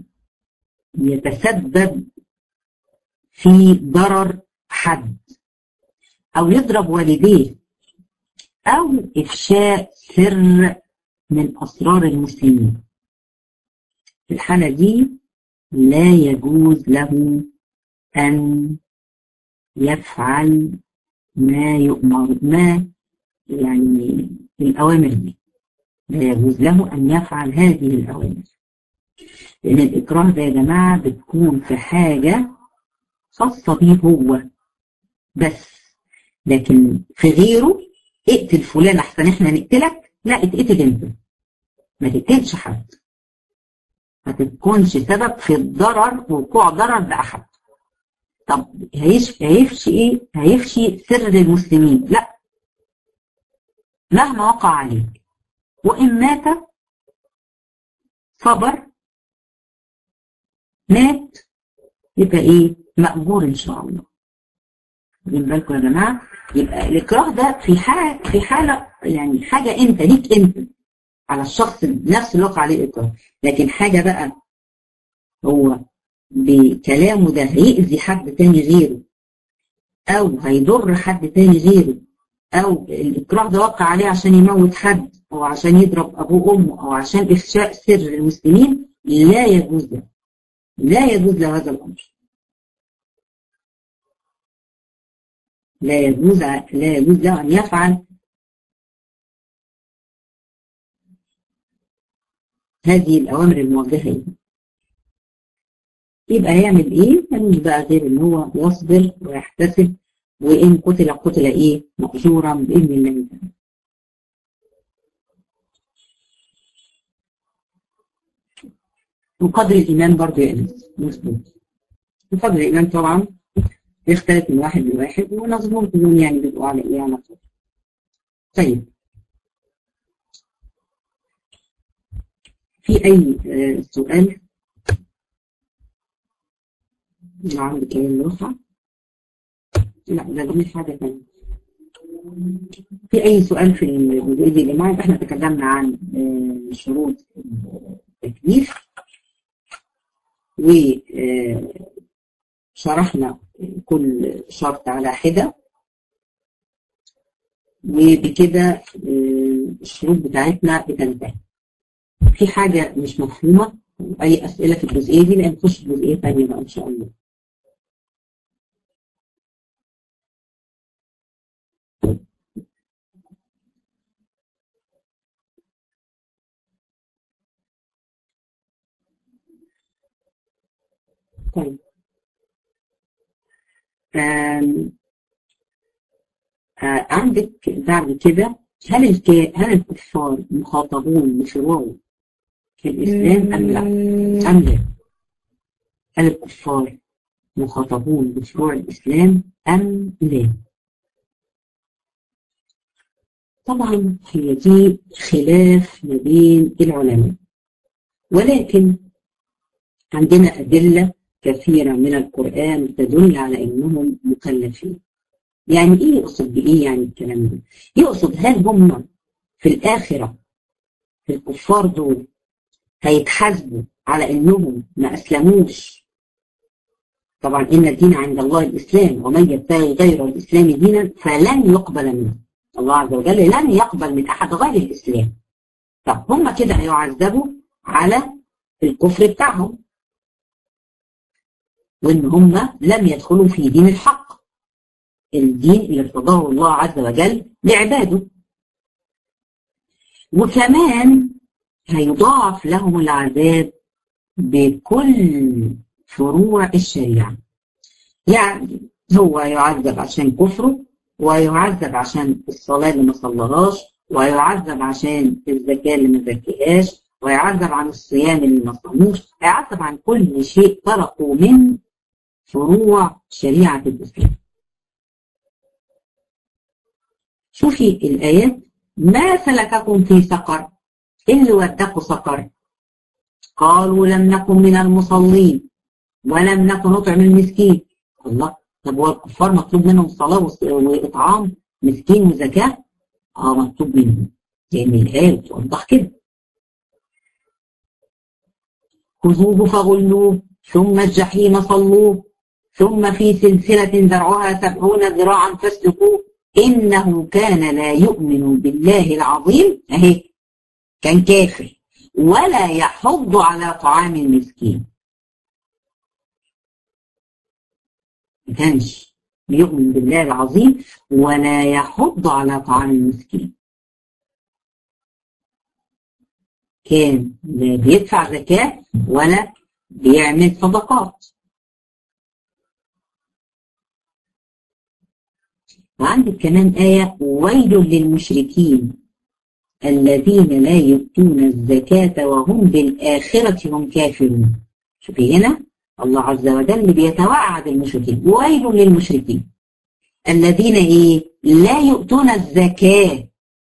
يتسبب في ضرر حد أو يضرب والديه أو إفشاء سر من أسرار المسلمين، في الحالة دي لا يجوز له أن يفعل ما يؤمر، ما يعني الأوامر دي لا يجوز له أن يفعل هذه الأوامر، لأن الإكراه ده يا جماعة بتكون في حاجة خاصة بيه هو بس، لكن في غيره اقتل فلان أحسن إحنا نقتلك، لا اتقتل أنت، ما تقتلش حد، ما تكونش سبب في الضرر ووقوع ضرر بأحد. طب هيفشي هيفشي ايه؟ هيفشي سر للمسلمين، لا، مهما وقع عليك وإن مات صبر مات يبقى ايه؟ مأجور إن شاء الله. واخدين بالكم يا جماعة؟ يبقى الإكراه ده في حالة في حالة يعني حاجة أنت ليك أنت على الشخص نفس اللي وقع عليه الإكراه، لكن حاجة بقى هو بكلامه ده هيأذي حد تاني غيره أو هيضر حد تاني غيره، أو الإكراه ده وقع عليه عشان يموت حد أو عشان يضرب أبوه وأمه أو عشان إفشاء سر المسلمين، لا يجوز له، لا يجوز له هذا الأمر، لا يجوز لا يجوز له أن يفعل هذه الأوامر الموجهة إليه. يبقى يعمل إيه؟ ملوش بقى غير إن هو يصبر ويحتسب، وإن قتل قتل إيه؟ مأجورا بإذن الله تعالى. وقدر الإيمان برضه يا أنس مظبوط. وفضل الإمام طبعا بيختلف من واحد لواحد، ونظمهم كلهم يعني بيبقوا على إيه، على طول. طيب في أي آه سؤال؟ لو عندك أي اللوحة؟ لا ده دي حاجة تانية. في أي سؤال في الجزئية دي يا جماعة؟ احنا تكلمنا عن آه شروط التكليف، وشرحنا كل شرط على حدة، وبكده الشروط بتاعتنا بتنتهي. في حاجة مش مفهومة أي أسئلة في الجزئية دي؟ لأن نخش في جزئية ثانية بقى إن شاء الله. طيب آم آه عندك بعد كده، هل الك... هل الكفار مخاطبون بفروع في الإسلام أم لا؟ أم لا؟ هل الكفار مخاطبون بفروع الإسلام أم لا؟ طبعا هي دي خلاف ما بين العلماء، ولكن عندنا أدلة كثيرة من القرآن تدل على أنهم مكلفين. يعني إيه يقصد بإيه يعني الكلام ده؟ يقصد هل هم في الآخرة في الكفار دول هيتحاسبوا على أنهم ما أسلموش؟ طبعا إن الدين عند الله الإسلام، ومن يبتغي غير الإسلام دينا فلن يقبل منه. الله عز وجل لن يقبل من أحد غير الإسلام. طب هم كده هيعذبوا على الكفر بتاعهم، وإن هم لم يدخلوا في دين الحق، الدين اللي ارتضاه الله عز وجل لعباده. وكمان هيضاعف لهم العذاب بكل فروع الشريعة. يعني هو يعذب عشان كفره، ويعذب عشان الصلاة اللي ما صلىهاش، ويعذب عشان الزكاة اللي ما زكيهاش، ويعذب عن الصيام اللي ما صاموش، يعذب عن كل شيء تركوا من فروع شريعة الإسلام. شوفي الآيات، ما سلككم في سقر؟ إيه اللي ودكوا سقر؟ قالوا لم نكن من المصلين ولم نكن نطعم المسكين. الله، طب هو الكفار مطلوب منهم صلاة وإطعام مسكين وزكاة؟ اه مطلوب منهم، لأن الآية بتوضح كده. خذوه فغلوه ثم الجحيم صلوه ثم في سلسلة ذرعها سبعون ذراعا فاسلكوه إنه كان لا يؤمن بالله العظيم، أهي كان كافر، ولا يحض على طعام المسكين. ما كانش بيؤمن بالله العظيم ولا يحض على طعام المسكين. كان لا بيدفع زكاة ولا بيعمل صدقات. وعندك كمان آية، ويل للمشركين الذين لا يؤتون الزكاة وهم بالآخرة هم كافرون. شوفي هنا الله عز وجل بيتوعد المشركين، ويل للمشركين الذين ايه؟ لا يؤتون الزكاة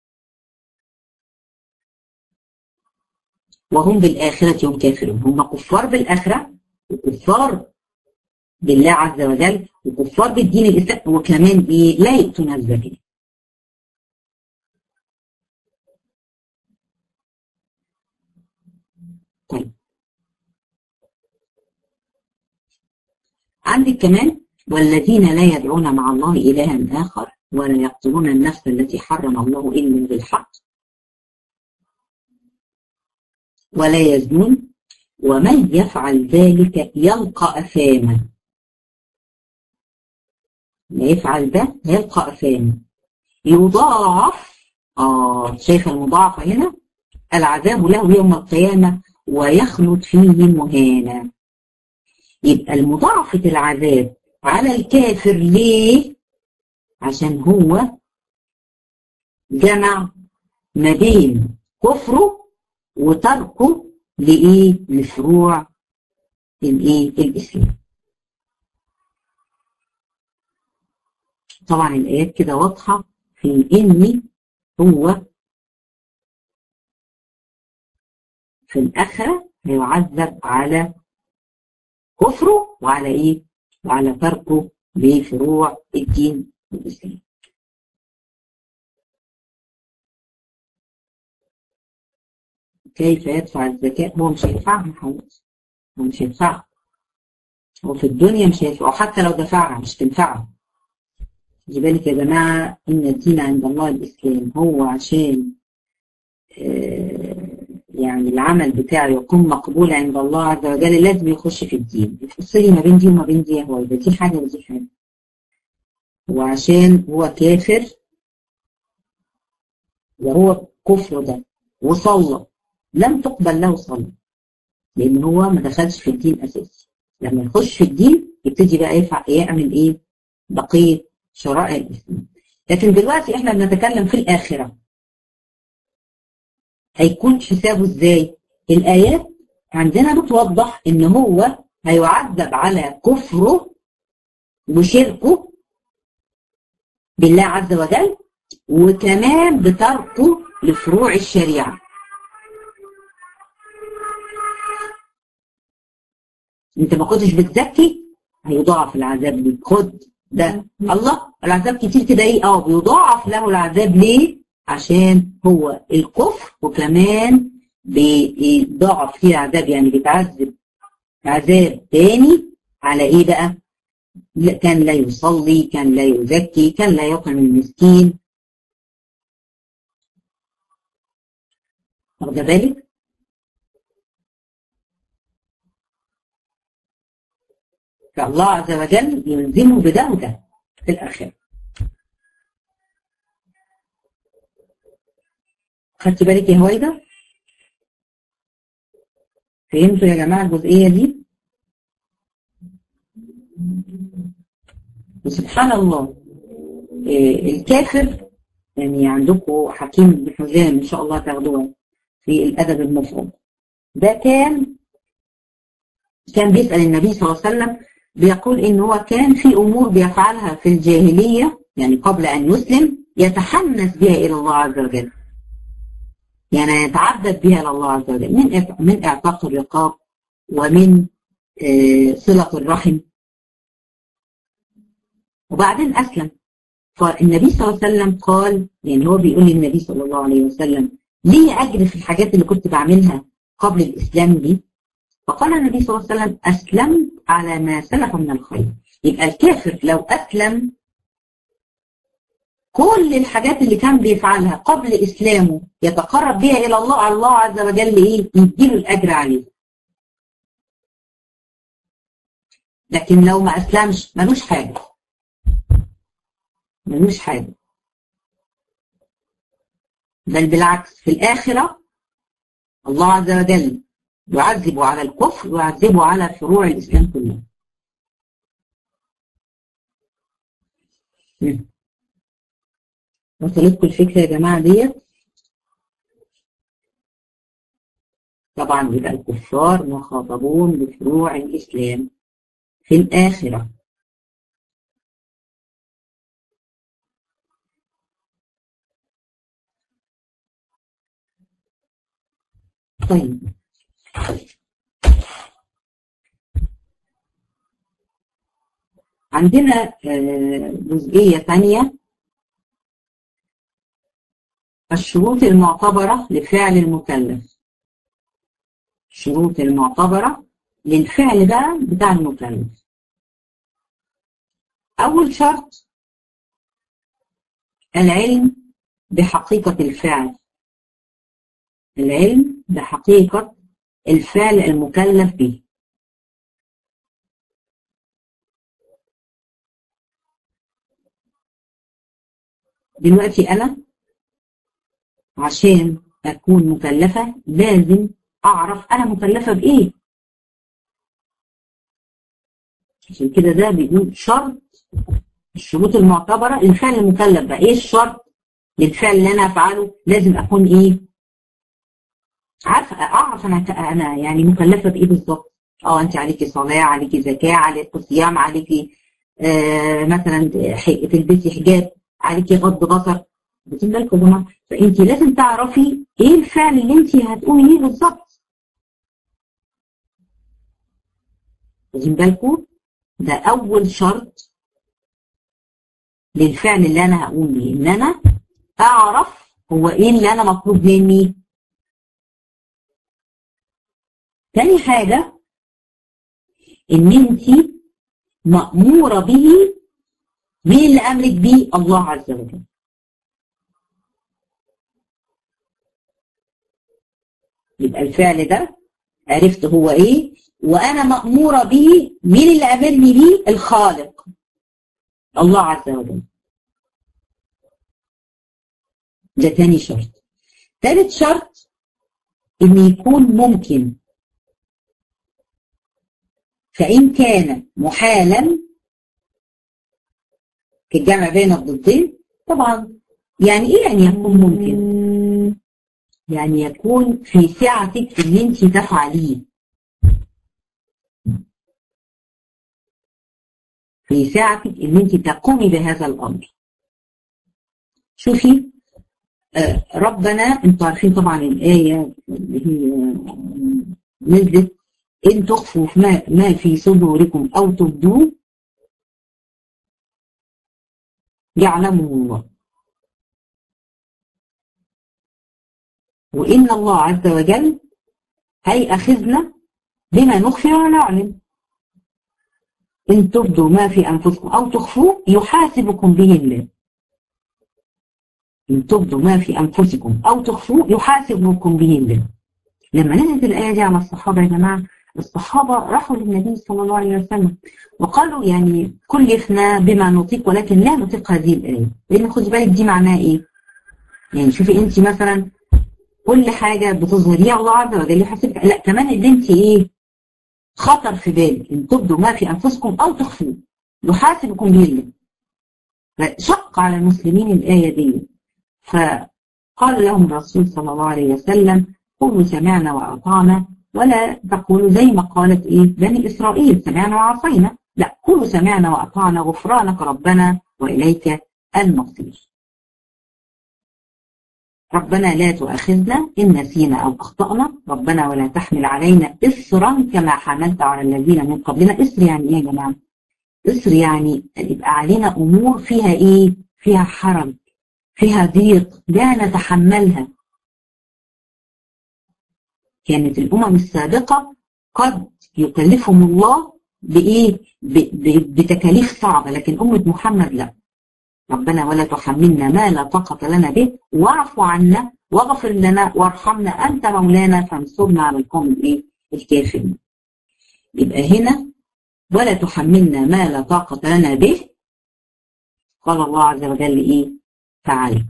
وهم بالآخرة هم كافرون. هم كفار بالآخرة وكفار بالله عز وجل وكفار بالدين الإسلام، وكمان ايه؟ لا يؤتون الزكاة. طيب عندك كمان، والذين لا يدعون مع الله إلها آخر ولا يقتلون النفس التي حرم الله إلا بالحق ولا يزنون ومن يفعل ذلك يلقى أثاما. ما يفعل ده يلقى أثاما، يضاعف، آه شايفة المضاعفة هنا، العذاب له يوم القيامة ويخلد فيه مهانا. يبقى المضاعفة العذاب على الكافر ليه؟ عشان هو جمع ما بين كفره وتركه لإيه؟ لفروع الإيه؟ الإسلام. طبعا الآيات كده واضحة في إن هو في الآخرة هيعذب على كفره وعلى إيه؟ وعلى تركه لفروع الدين الإسلامي. كيف يدفع الزكاة؟ هو مش هيدفعها حضرتك، هو مش هيدفعها، هو في الدنيا مش هيدفعها، وحتى لو دفعها مش تنفعه. خلي بالك يا جماعة إن الدين عند الله الإسلام، هو عشان آه يعني العمل بتاعه يكون مقبول عند الله عز وجل لازم يخش في الدين. يفصلي ما بين دي وما بين دي يا هو، يبقى دي حاجة ودي حاجة. وعشان هو كافر وهو كفر ده وصلى لم تقبل له صلاة، لأن هو ما دخلش في الدين أساسي. لما يخش في الدين يبتدي بقى يفع يعمل إيه؟ بقية شرائع الإسلام. لكن دلوقتي إحنا بنتكلم في الآخرة، هيكون حسابه إزاي؟ الآيات عندنا بتوضح إن هو هيعذب على كفره وشركه بالله عز وجل، وكمان بتركه لفروع الشريعة. انت ما كنتش بتزكي هيضاعف العذاب ليك، خد ده الله العذاب كتير كده ايه، اه بيضاعف له العذاب. ليه؟ عشان هو الكفر، وكمان بيضاعف فيه العذاب، يعني بيتعذب عذاب تاني على ايه بقى؟ كان لا يصلي، كان لا يزكي، كان لا يطعم المسكين. واخده بالك؟ فالله عز وجل يلزمه بده وده في الآخرة. خدت بالك يا هويدا؟ فهمتوا يا جماعة الجزئية دي؟ وسبحان الله إيه الكافر، يعني عندكم حكيم بن حزام إن شاء الله تاخدوها في الأدب المفرد، ده كان كان بيسأل النبي صلى الله عليه وسلم، بيقول إن هو كان في أمور بيفعلها في الجاهلية يعني قبل أن يسلم يتحنث بها إلى الله عز وجل، يعني يتعبد بها إلى الله عز وجل، من من إعتاق الرقاب ومن آه صلة الرحم. وبعدين أسلم، فالنبي صلى الله عليه وسلم قال، يعني هو بيقول للنبي صلى الله عليه وسلم ليه أجر في الحاجات اللي كنت بعملها قبل الإسلام دي؟ فقال النبي صلى الله عليه وسلم أسلمت على ما سلف من الخير. يبقى الكافر لو أسلم كل الحاجات اللي كان بيفعلها قبل إسلامه يتقرب بها إلى الله، الله عز وجل إيه؟ يديله الأجر عليه. لكن لو ما أسلمش ملوش حاجة، ملوش حاجة، بل بالعكس في الآخرة الله عز وجل يعذبه على الكفر ويعذبه على فروع الإسلام كلها. وصلتكم الفكرة يا جماعة ديت؟ طبعا يبقى الكفار مخاطبون بفروع الإسلام في الآخرة. طيب عندنا جزئية ثانية، الشروط المعتبرة لفعل المكلف. الشروط المعتبرة للفعل بقى بتاع المكلف. أول شرط العلم بحقيقة الفعل، العلم بحقيقة الفعل المكلف به. دلوقتي أنا عشان أكون مكلفة لازم أعرف أنا مكلفة بإيه. عشان كده ده بيقول شرط الشروط المعتبرة للفعل المكلف بقى. إيه الشرط للفعل اللي أنا أفعله؟ لازم أكون إيه؟ عارفة، أعرف أنا أنا يعني مكلفة بإيه بالظبط. أه أنت عليكي صلاة، عليكي زكاة، عليكي صيام، عليكي آه مثلا تلبسي حجاب، عليكي غض بصر. واخدين بالكم يا جماعه؟ فانت لازم تعرفي ايه الفعل اللي انت هتقومي بيه بالظبط. واخدين بالكم؟ ده اول شرط للفعل اللي انا هقوم بيه، ان انا اعرف هو ايه اللي انا مطلوب مني. تاني حاجه ان انت مأمورة به. مين اللي امرك بيه؟ الله عز وجل. يبقى الفعل ده عرفت هو ايه، وانا مأمورة به. مين اللي امرني بيه؟ الخالق الله عز وجل. ده تاني شرط. تالت شرط ان يكون ممكن، فإن كان محالا كالجمع بين الضدين. طبعا يعني ايه يعني يكون ممكن؟ يعني يكون في سعتك ان انت تفعليه، في سعتك ان انت تقومي بهذا الامر. شوفي آه ربنا، انتوا عارفين طبعا الايه اللي هي نزلت ان تخفوا ما, ما في صدوركم او تبدوه يعلمه الله، وان الله عز وجل هيأخذنا بما نخفي ونعلم. ان تبدوا ما في انفسكم او تخفوه يحاسبكم به الله. ان تبدوا ما في انفسكم او تخفوه يحاسبكم به الله. لما نزلت الايه دي على الصحابه يا جماعه، الصحابه راحوا للنبي صلى الله عليه وسلم وقالوا يعني كلفنا بما نطيق ولكن لا نطيق هذه الايه. لان خدي بالك دي معناها ايه؟ يعني شوفي انت مثلا كل حاجه بتظهريها الله عز وجل يحاسبك، لا كمان اللي انت ايه خطر في بالك، ان تبدوا ما في انفسكم او تخفوه يحاسبكم به الله. فشق على المسلمين الايه دي، فقال لهم الرسول صلى الله عليه وسلم قولوا سمعنا واطعنا ولا تقولوا زي ما قالت ايه بني اسرائيل سمعنا وعصينا، لا قولوا سمعنا واطعنا غفرانك ربنا واليك المصير. ربنا لا تؤاخذنا إن نسينا أو أخطأنا، ربنا ولا تحمل علينا إصرا كما حملت على الذين من قبلنا. إصر يعني إيه يا جماعة؟ إصر يعني يبقى علينا أمور فيها إيه؟ فيها حرج، فيها ضيق لا نتحملها. كانت الأمم السابقة قد يكلفهم الله بإيه؟ بتكاليف صعبة، لكن أمة محمد لا. ربنا ولا تحملنا ما لا طاقة لنا به واعف عنا واغفر لنا وارحمنا أنت مولانا فانصرنا على القوم الايه الكافرين. يبقى هنا ولا تحملنا ما لا طاقة لنا به، قال الله عز وجل ايه؟ فعل.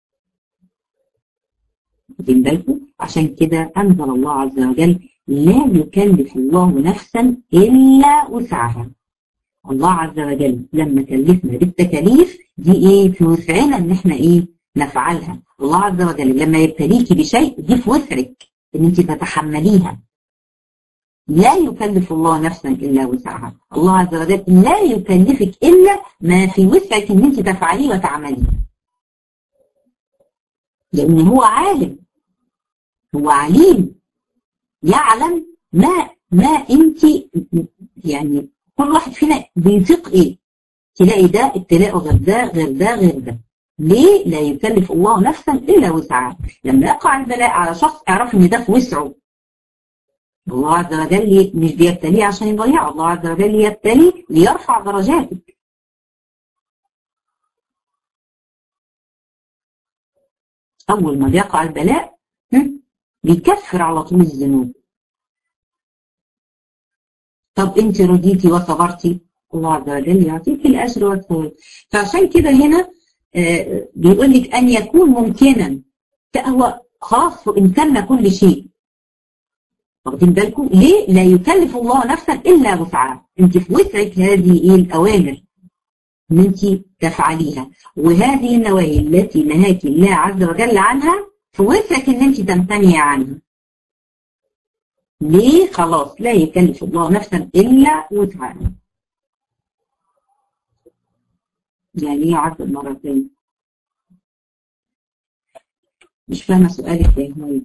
واخدين بالكم؟ عشان كده أنزل الله عز وجل لا يكلف الله نفسا إلا وسعها. الله عز وجل لما كلفنا بالتكاليف دي ايه في وسعنا ان احنا ايه نفعلها. الله عز وجل لما يبتليكي بشيء دي في وسعك ان انت تتحمليها. لا يكلف الله نفسا الا وسعها. الله عز وجل لا يكلفك الا ما في وسعك ان انت تفعليه وتعمليه، لان هو عالم، هو عليم، يعلم ما ما انت يعني كل واحد فينا بيطيق ايه. تلاقي ده ابتلاء غير ده غير ده غير ده. ليه؟ لا يكلف الله نفسا الا وسعها. لما يقع البلاء على شخص اعرف ان ده في وسعه. الله عز وجل مش بيبتليه عشان يضيعه، الله عز وجل يبتلي ليرفع درجاتك. اول ما بيقع البلاء بيكفر على طول الذنوب. طب انت رضيتي وصبرتي، الله عز وجل يعطيك الاجر والثواب. فعشان كده هنا آه بيقول لك ان يكون ممكنا، هو خاص وامكاننا كل شيء. واخدين بالكم؟ ليه؟ لا يكلف الله نفسا الا وسعها. انت في وسعك هذه ايه الاوامر ان انت تفعليها، وهذه النواهي التي نهاك الله عز وجل عنها في وسعك ان انت تمتنعي عنها. ليه؟ خلاص لا يكلف الله نفسا الا وسعها. يعني ايه يعذب مرتين؟ مش فاهمه سؤالك يا هوي.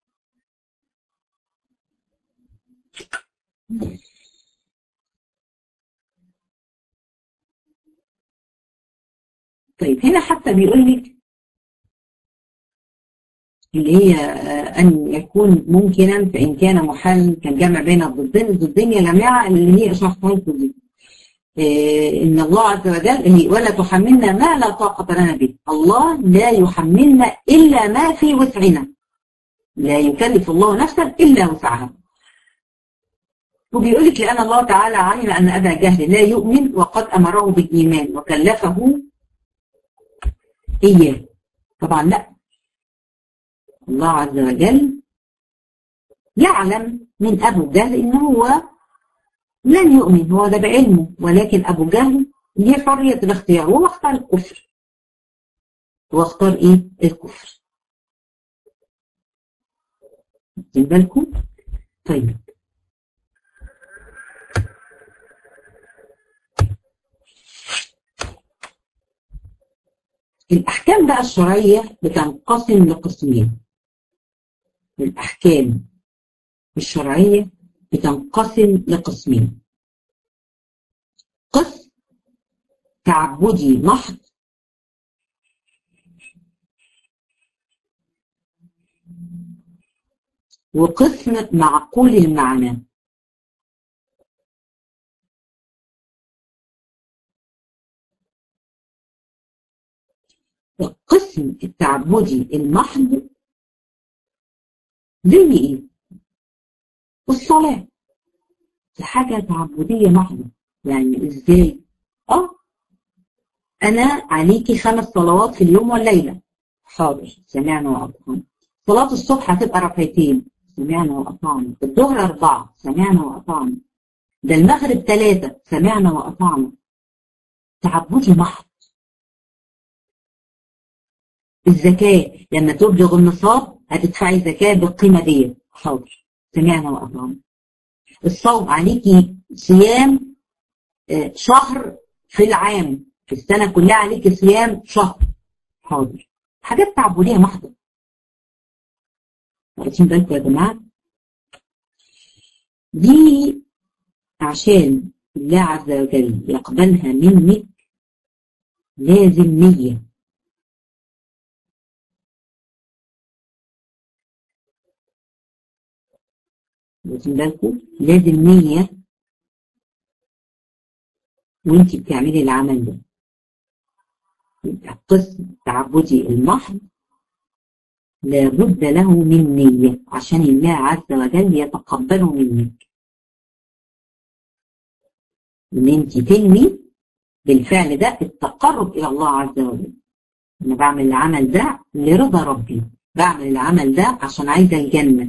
طيب هنا حتى بيقول لك اللي هي أن يكون ممكنا فإن كان محالا كالجمع بين الضدين. الضدين يا جماعة اللي هي شرحتها لكم دي، إيه إن الله عز وجل ولا تحملنا ما لا طاقة لنا به. الله لا يحملنا إلا ما في وسعنا، لا يكلف الله نفسا إلا وسعها. وبيقول لك لأن الله تعالى علم أن أبا جهل لا يؤمن وقد أمره بالإيمان وكلفه إياه. طبعا لا، الله عز وجل يعلم من أبو جهل إنه هو لن يؤمن، هو ده بعلمه، ولكن أبو جهل ليه حرية الاختيار، هو اختار الكفر، هو اختار إيه؟ الكفر. واخدين بالكم؟ طيب الأحكام بقى الشرعية بتنقسم لقسمين. الأحكام الشرعية بتنقسم لقسمين: قسم تعبدي محض، وقسم معقول المعنى. القسم التعبدي المحض زي ايه؟ الصلاة دي حاجة تعبدية محضة. يعني ازاي؟ اه انا عليكي خمس صلوات في اليوم والليلة، حاضر سمعنا وأطعنا. صلاة الصبح هتبقى ركعتين، سمعنا وأطعنا. الظهر أربعة، سمعنا وأطعنا. ده المغرب ثلاثة، سمعنا وأطعنا. تعبدي محض. الزكاة لما تبلغ النصاب هتدفعي زكاة بالقيمة دي، حاضر سمعنا وأطعنا. الصوم عليكي صيام شهر في العام، في السنة كلها عليكي صيام شهر، حاضر. حاجات تعبدية محضة. واخدين بالكم يا جماعة؟ دي عشان الله عز وجل يقبلها منك لازم نية. واخدين بالكم؟ لازم نية وانت بتعملي العمل ده. القسم التعبدي المحض لابد له من نية عشان الله عز وجل يتقبله منك. ان انت تنوي بالفعل ده التقرب الى الله عز وجل. انا بعمل العمل ده لرضا ربي، بعمل العمل ده عشان عايزه الجنة،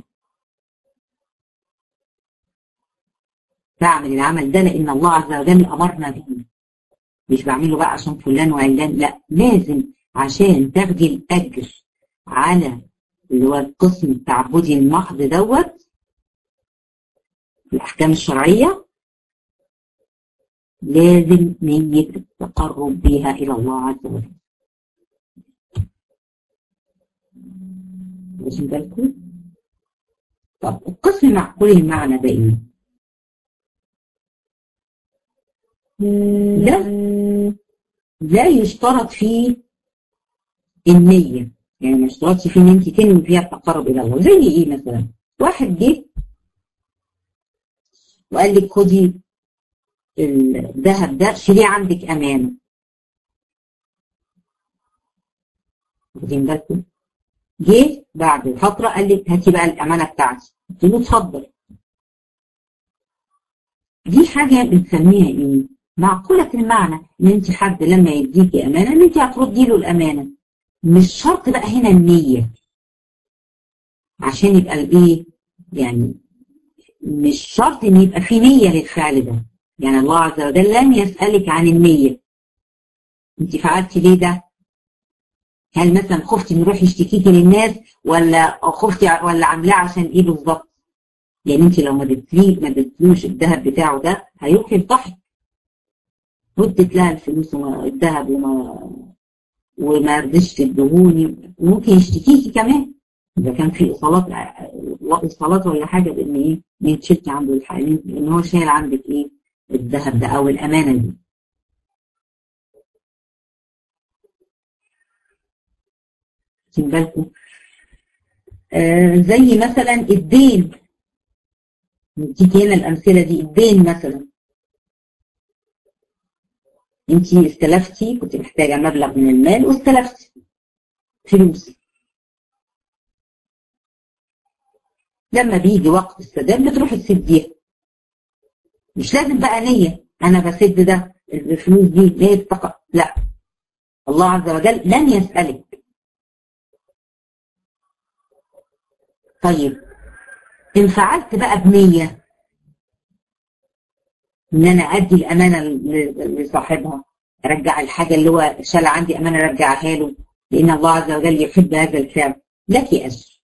بعمل العمل ده لان الله عز وجل امرنا به، مش بعمله بقى عشان فلان وعلان، لا، لازم عشان تاخدي الاجر على اللي هو القسم التعبدي المحض دوت الأحكام الشرعية، لازم نية التقرب بها إلى الله عز وجل. واخدين بالكم؟ طب القسم معقول المعنى ده إيه؟ ده لا يشترط فيه النية، يعني ما اشترطش فيه ان انت تنوي فيها التقرب الى الله. زي ايه مثلا؟ واحد جه وقال لك خدي الذهب ده شيليه عندك امانه. واخدين بالكم؟ جه بعد فتره قال لك هاتي بقى الامانه بتاعتي، قلت له اتفضل. دي حاجه بنسميها ايه؟ معقوله المعنى، ان انت حد لما يديكي امانه ان انت هتردي له الامانه. مش شرط بقى هنا النية عشان يبقى الايه، يعني مش شرط ان يبقى في نية للفعل ده. يعني الله عز وجل لم يسألك عن النية، انت فعلتي ليه ده؟ هل مثلا خفتي ان يروح يشتكيكي للناس، ولا خفتي ولا عاملاه عشان ايه بالظبط؟ يعني انت لو ما اديتليه ما اديتلوش الذهب بتاعه ده هيروح يفضحك، ودت لها الفلوس والذهب وما وما رضيش تدهوني، ممكن يشتكيكي كمان اذا كان في ايصالات ايصالات ولا حاجه، بان ايه يتشتي عنده الحق، لان هو شايل عندك ايه الذهب ده او الامانه دي. واخدين بالكم؟ آه زي مثلا الدين، نديك هنا الامثله دي. الدين مثلا، انت استلفتي، كنت محتاجه مبلغ من المال واستلفتي فلوس، لما بيجي وقت السداد بتروحي تسديها. مش لازم بقى نيه انا بسد ده الفلوس دي نيه فقط، لا، الله عز وجل لن يسالك. طيب ان فعلت بقى بنيه ان انا ادي الامانه لصاحبها، ارجع الحاجه اللي هو شال عندي امانه ارجعها له، لان الله عز وجل يحب هذا الفعل، لك اجر،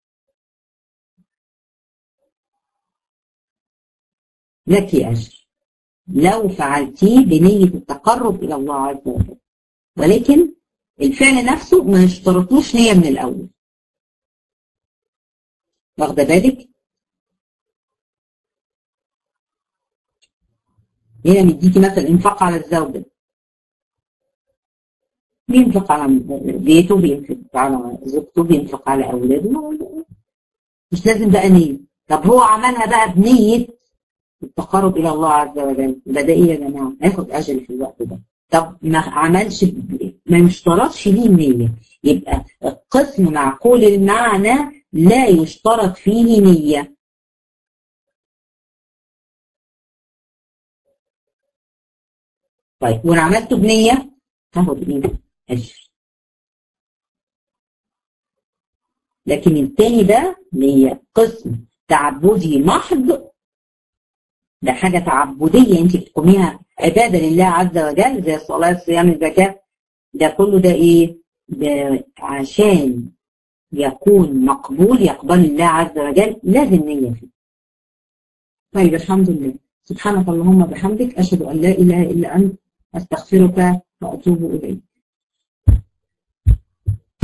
لك اجر لو فعلتيه بنيه التقرب الى الله عز وجل. ولكن الفعل نفسه ما يشترطوش نيه من الاول. واخده بالك؟ هنا نديكي مثلا انفاق على الزوجه، بينفق على بيته، بينفق على زوجته، بينفق على اولاده، مش لازم بقى نيه. طب هو عملها بقى بنيه التقرب الى الله عز وجل، ده ده ايه يا جماعه؟ هياخد اجر في الوقت ده. طب ما عملش، ما يشترطش ليه النيه، يبقى القسم معقول المعنى لا يشترط فيه نيه. طيب وانا عملته بنيه هاخد ايه؟ اجر. لكن التاني ده اللي هي قسم تعبدي محض، ده حاجه تعبديه انت بتقوميها عباده لله عز وجل، زي الصلاه، الصيام، الزكاه، ده كله ده ايه؟ ده عشان يكون مقبول، يقبل الله عز وجل، لازم نية فيه. طيب الحمد لله، سبحانك اللهم وبحمدك، أشهد أن لا إله إلا أنت، أستغفرك وأتوب إليك.